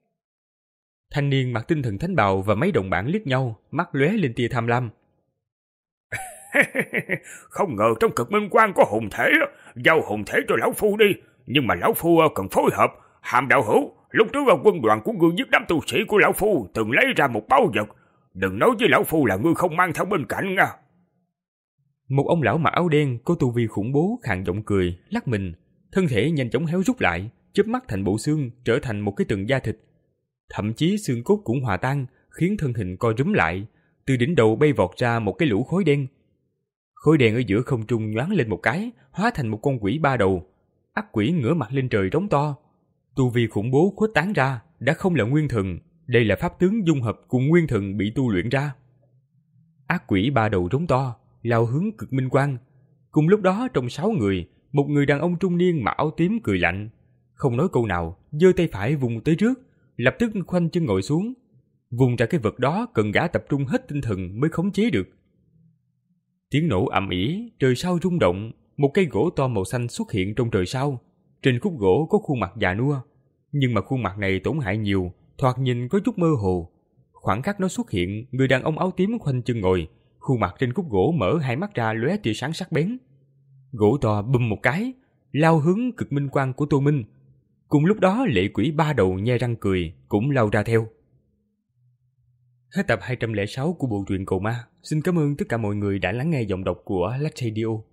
Thanh niên mặc tinh thần thánh bào và mấy đồng bạn liếc nhau, mắt lóe lên tia tham lam. Không ngờ trong cực minh quang có hồn thể, giao hồn thể cho lão phu đi. Nhưng mà lão phu cần phối hợp. Hàm đạo hữu, lúc trước quân đoàn của ngươi giết đám tu sĩ của lão phu từng lấy ra một báu vật. Đừng nói với lão phu là ngươi không mang theo bên cạnh nha. Một ông lão mặc áo đen có tu vi khủng bố khàn giọng cười, lắc mình, thân thể nhanh chóng héo rút lại, chớp mắt thành bộ xương, trở thành một cái từng da thịt. Thậm chí xương cốt cũng hòa tan, khiến thân hình co rúm lại, từ đỉnh đầu bay vọt ra một cái lũ khói đen. Khối đèn ở giữa không trung nhoáng lên một cái, hóa thành một con quỷ ba đầu. Ác quỷ ngửa mặt lên trời rống to. Tu vi khủng bố khuếch tán ra, đã không là nguyên thần, đây là pháp tướng dung hợp cùng nguyên thần bị tu luyện ra. Ác quỷ ba đầu rống to, lao hướng Cực Minh Quang. Cùng lúc đó trong sáu người, một người đàn ông trung niên mặc áo tím cười lạnh, không nói câu nào, giơ tay phải vùng tới trước, lập tức khoanh chân ngồi xuống. Vùng ra cái vật đó cần gã tập trung hết tinh thần mới khống chế được. Tiếng nổ ầm ĩ, trời sao rung động, một cây gỗ to màu xanh xuất hiện trong trời sao. Trên khúc gỗ có khuôn mặt già nua, nhưng mà khuôn mặt này tổn hại nhiều, thoạt nhìn có chút mơ hồ. Khoảng khắc nó xuất hiện, người đàn ông áo tím khoanh chân ngồi, khuôn mặt trên khúc gỗ mở hai mắt ra lóe tia sáng sắc bén. Gỗ to bùm một cái, lao hướng Cực Minh Quang của Tô Minh. Cùng lúc đó lệ quỷ ba đầu nhe răng cười, cũng lao ra theo. Hết tập hai trăm lẻ sáu của bộ truyện Cầu Ma. Xin cảm ơn tất cả mọi người đã lắng nghe giọng đọc của Lách Radio.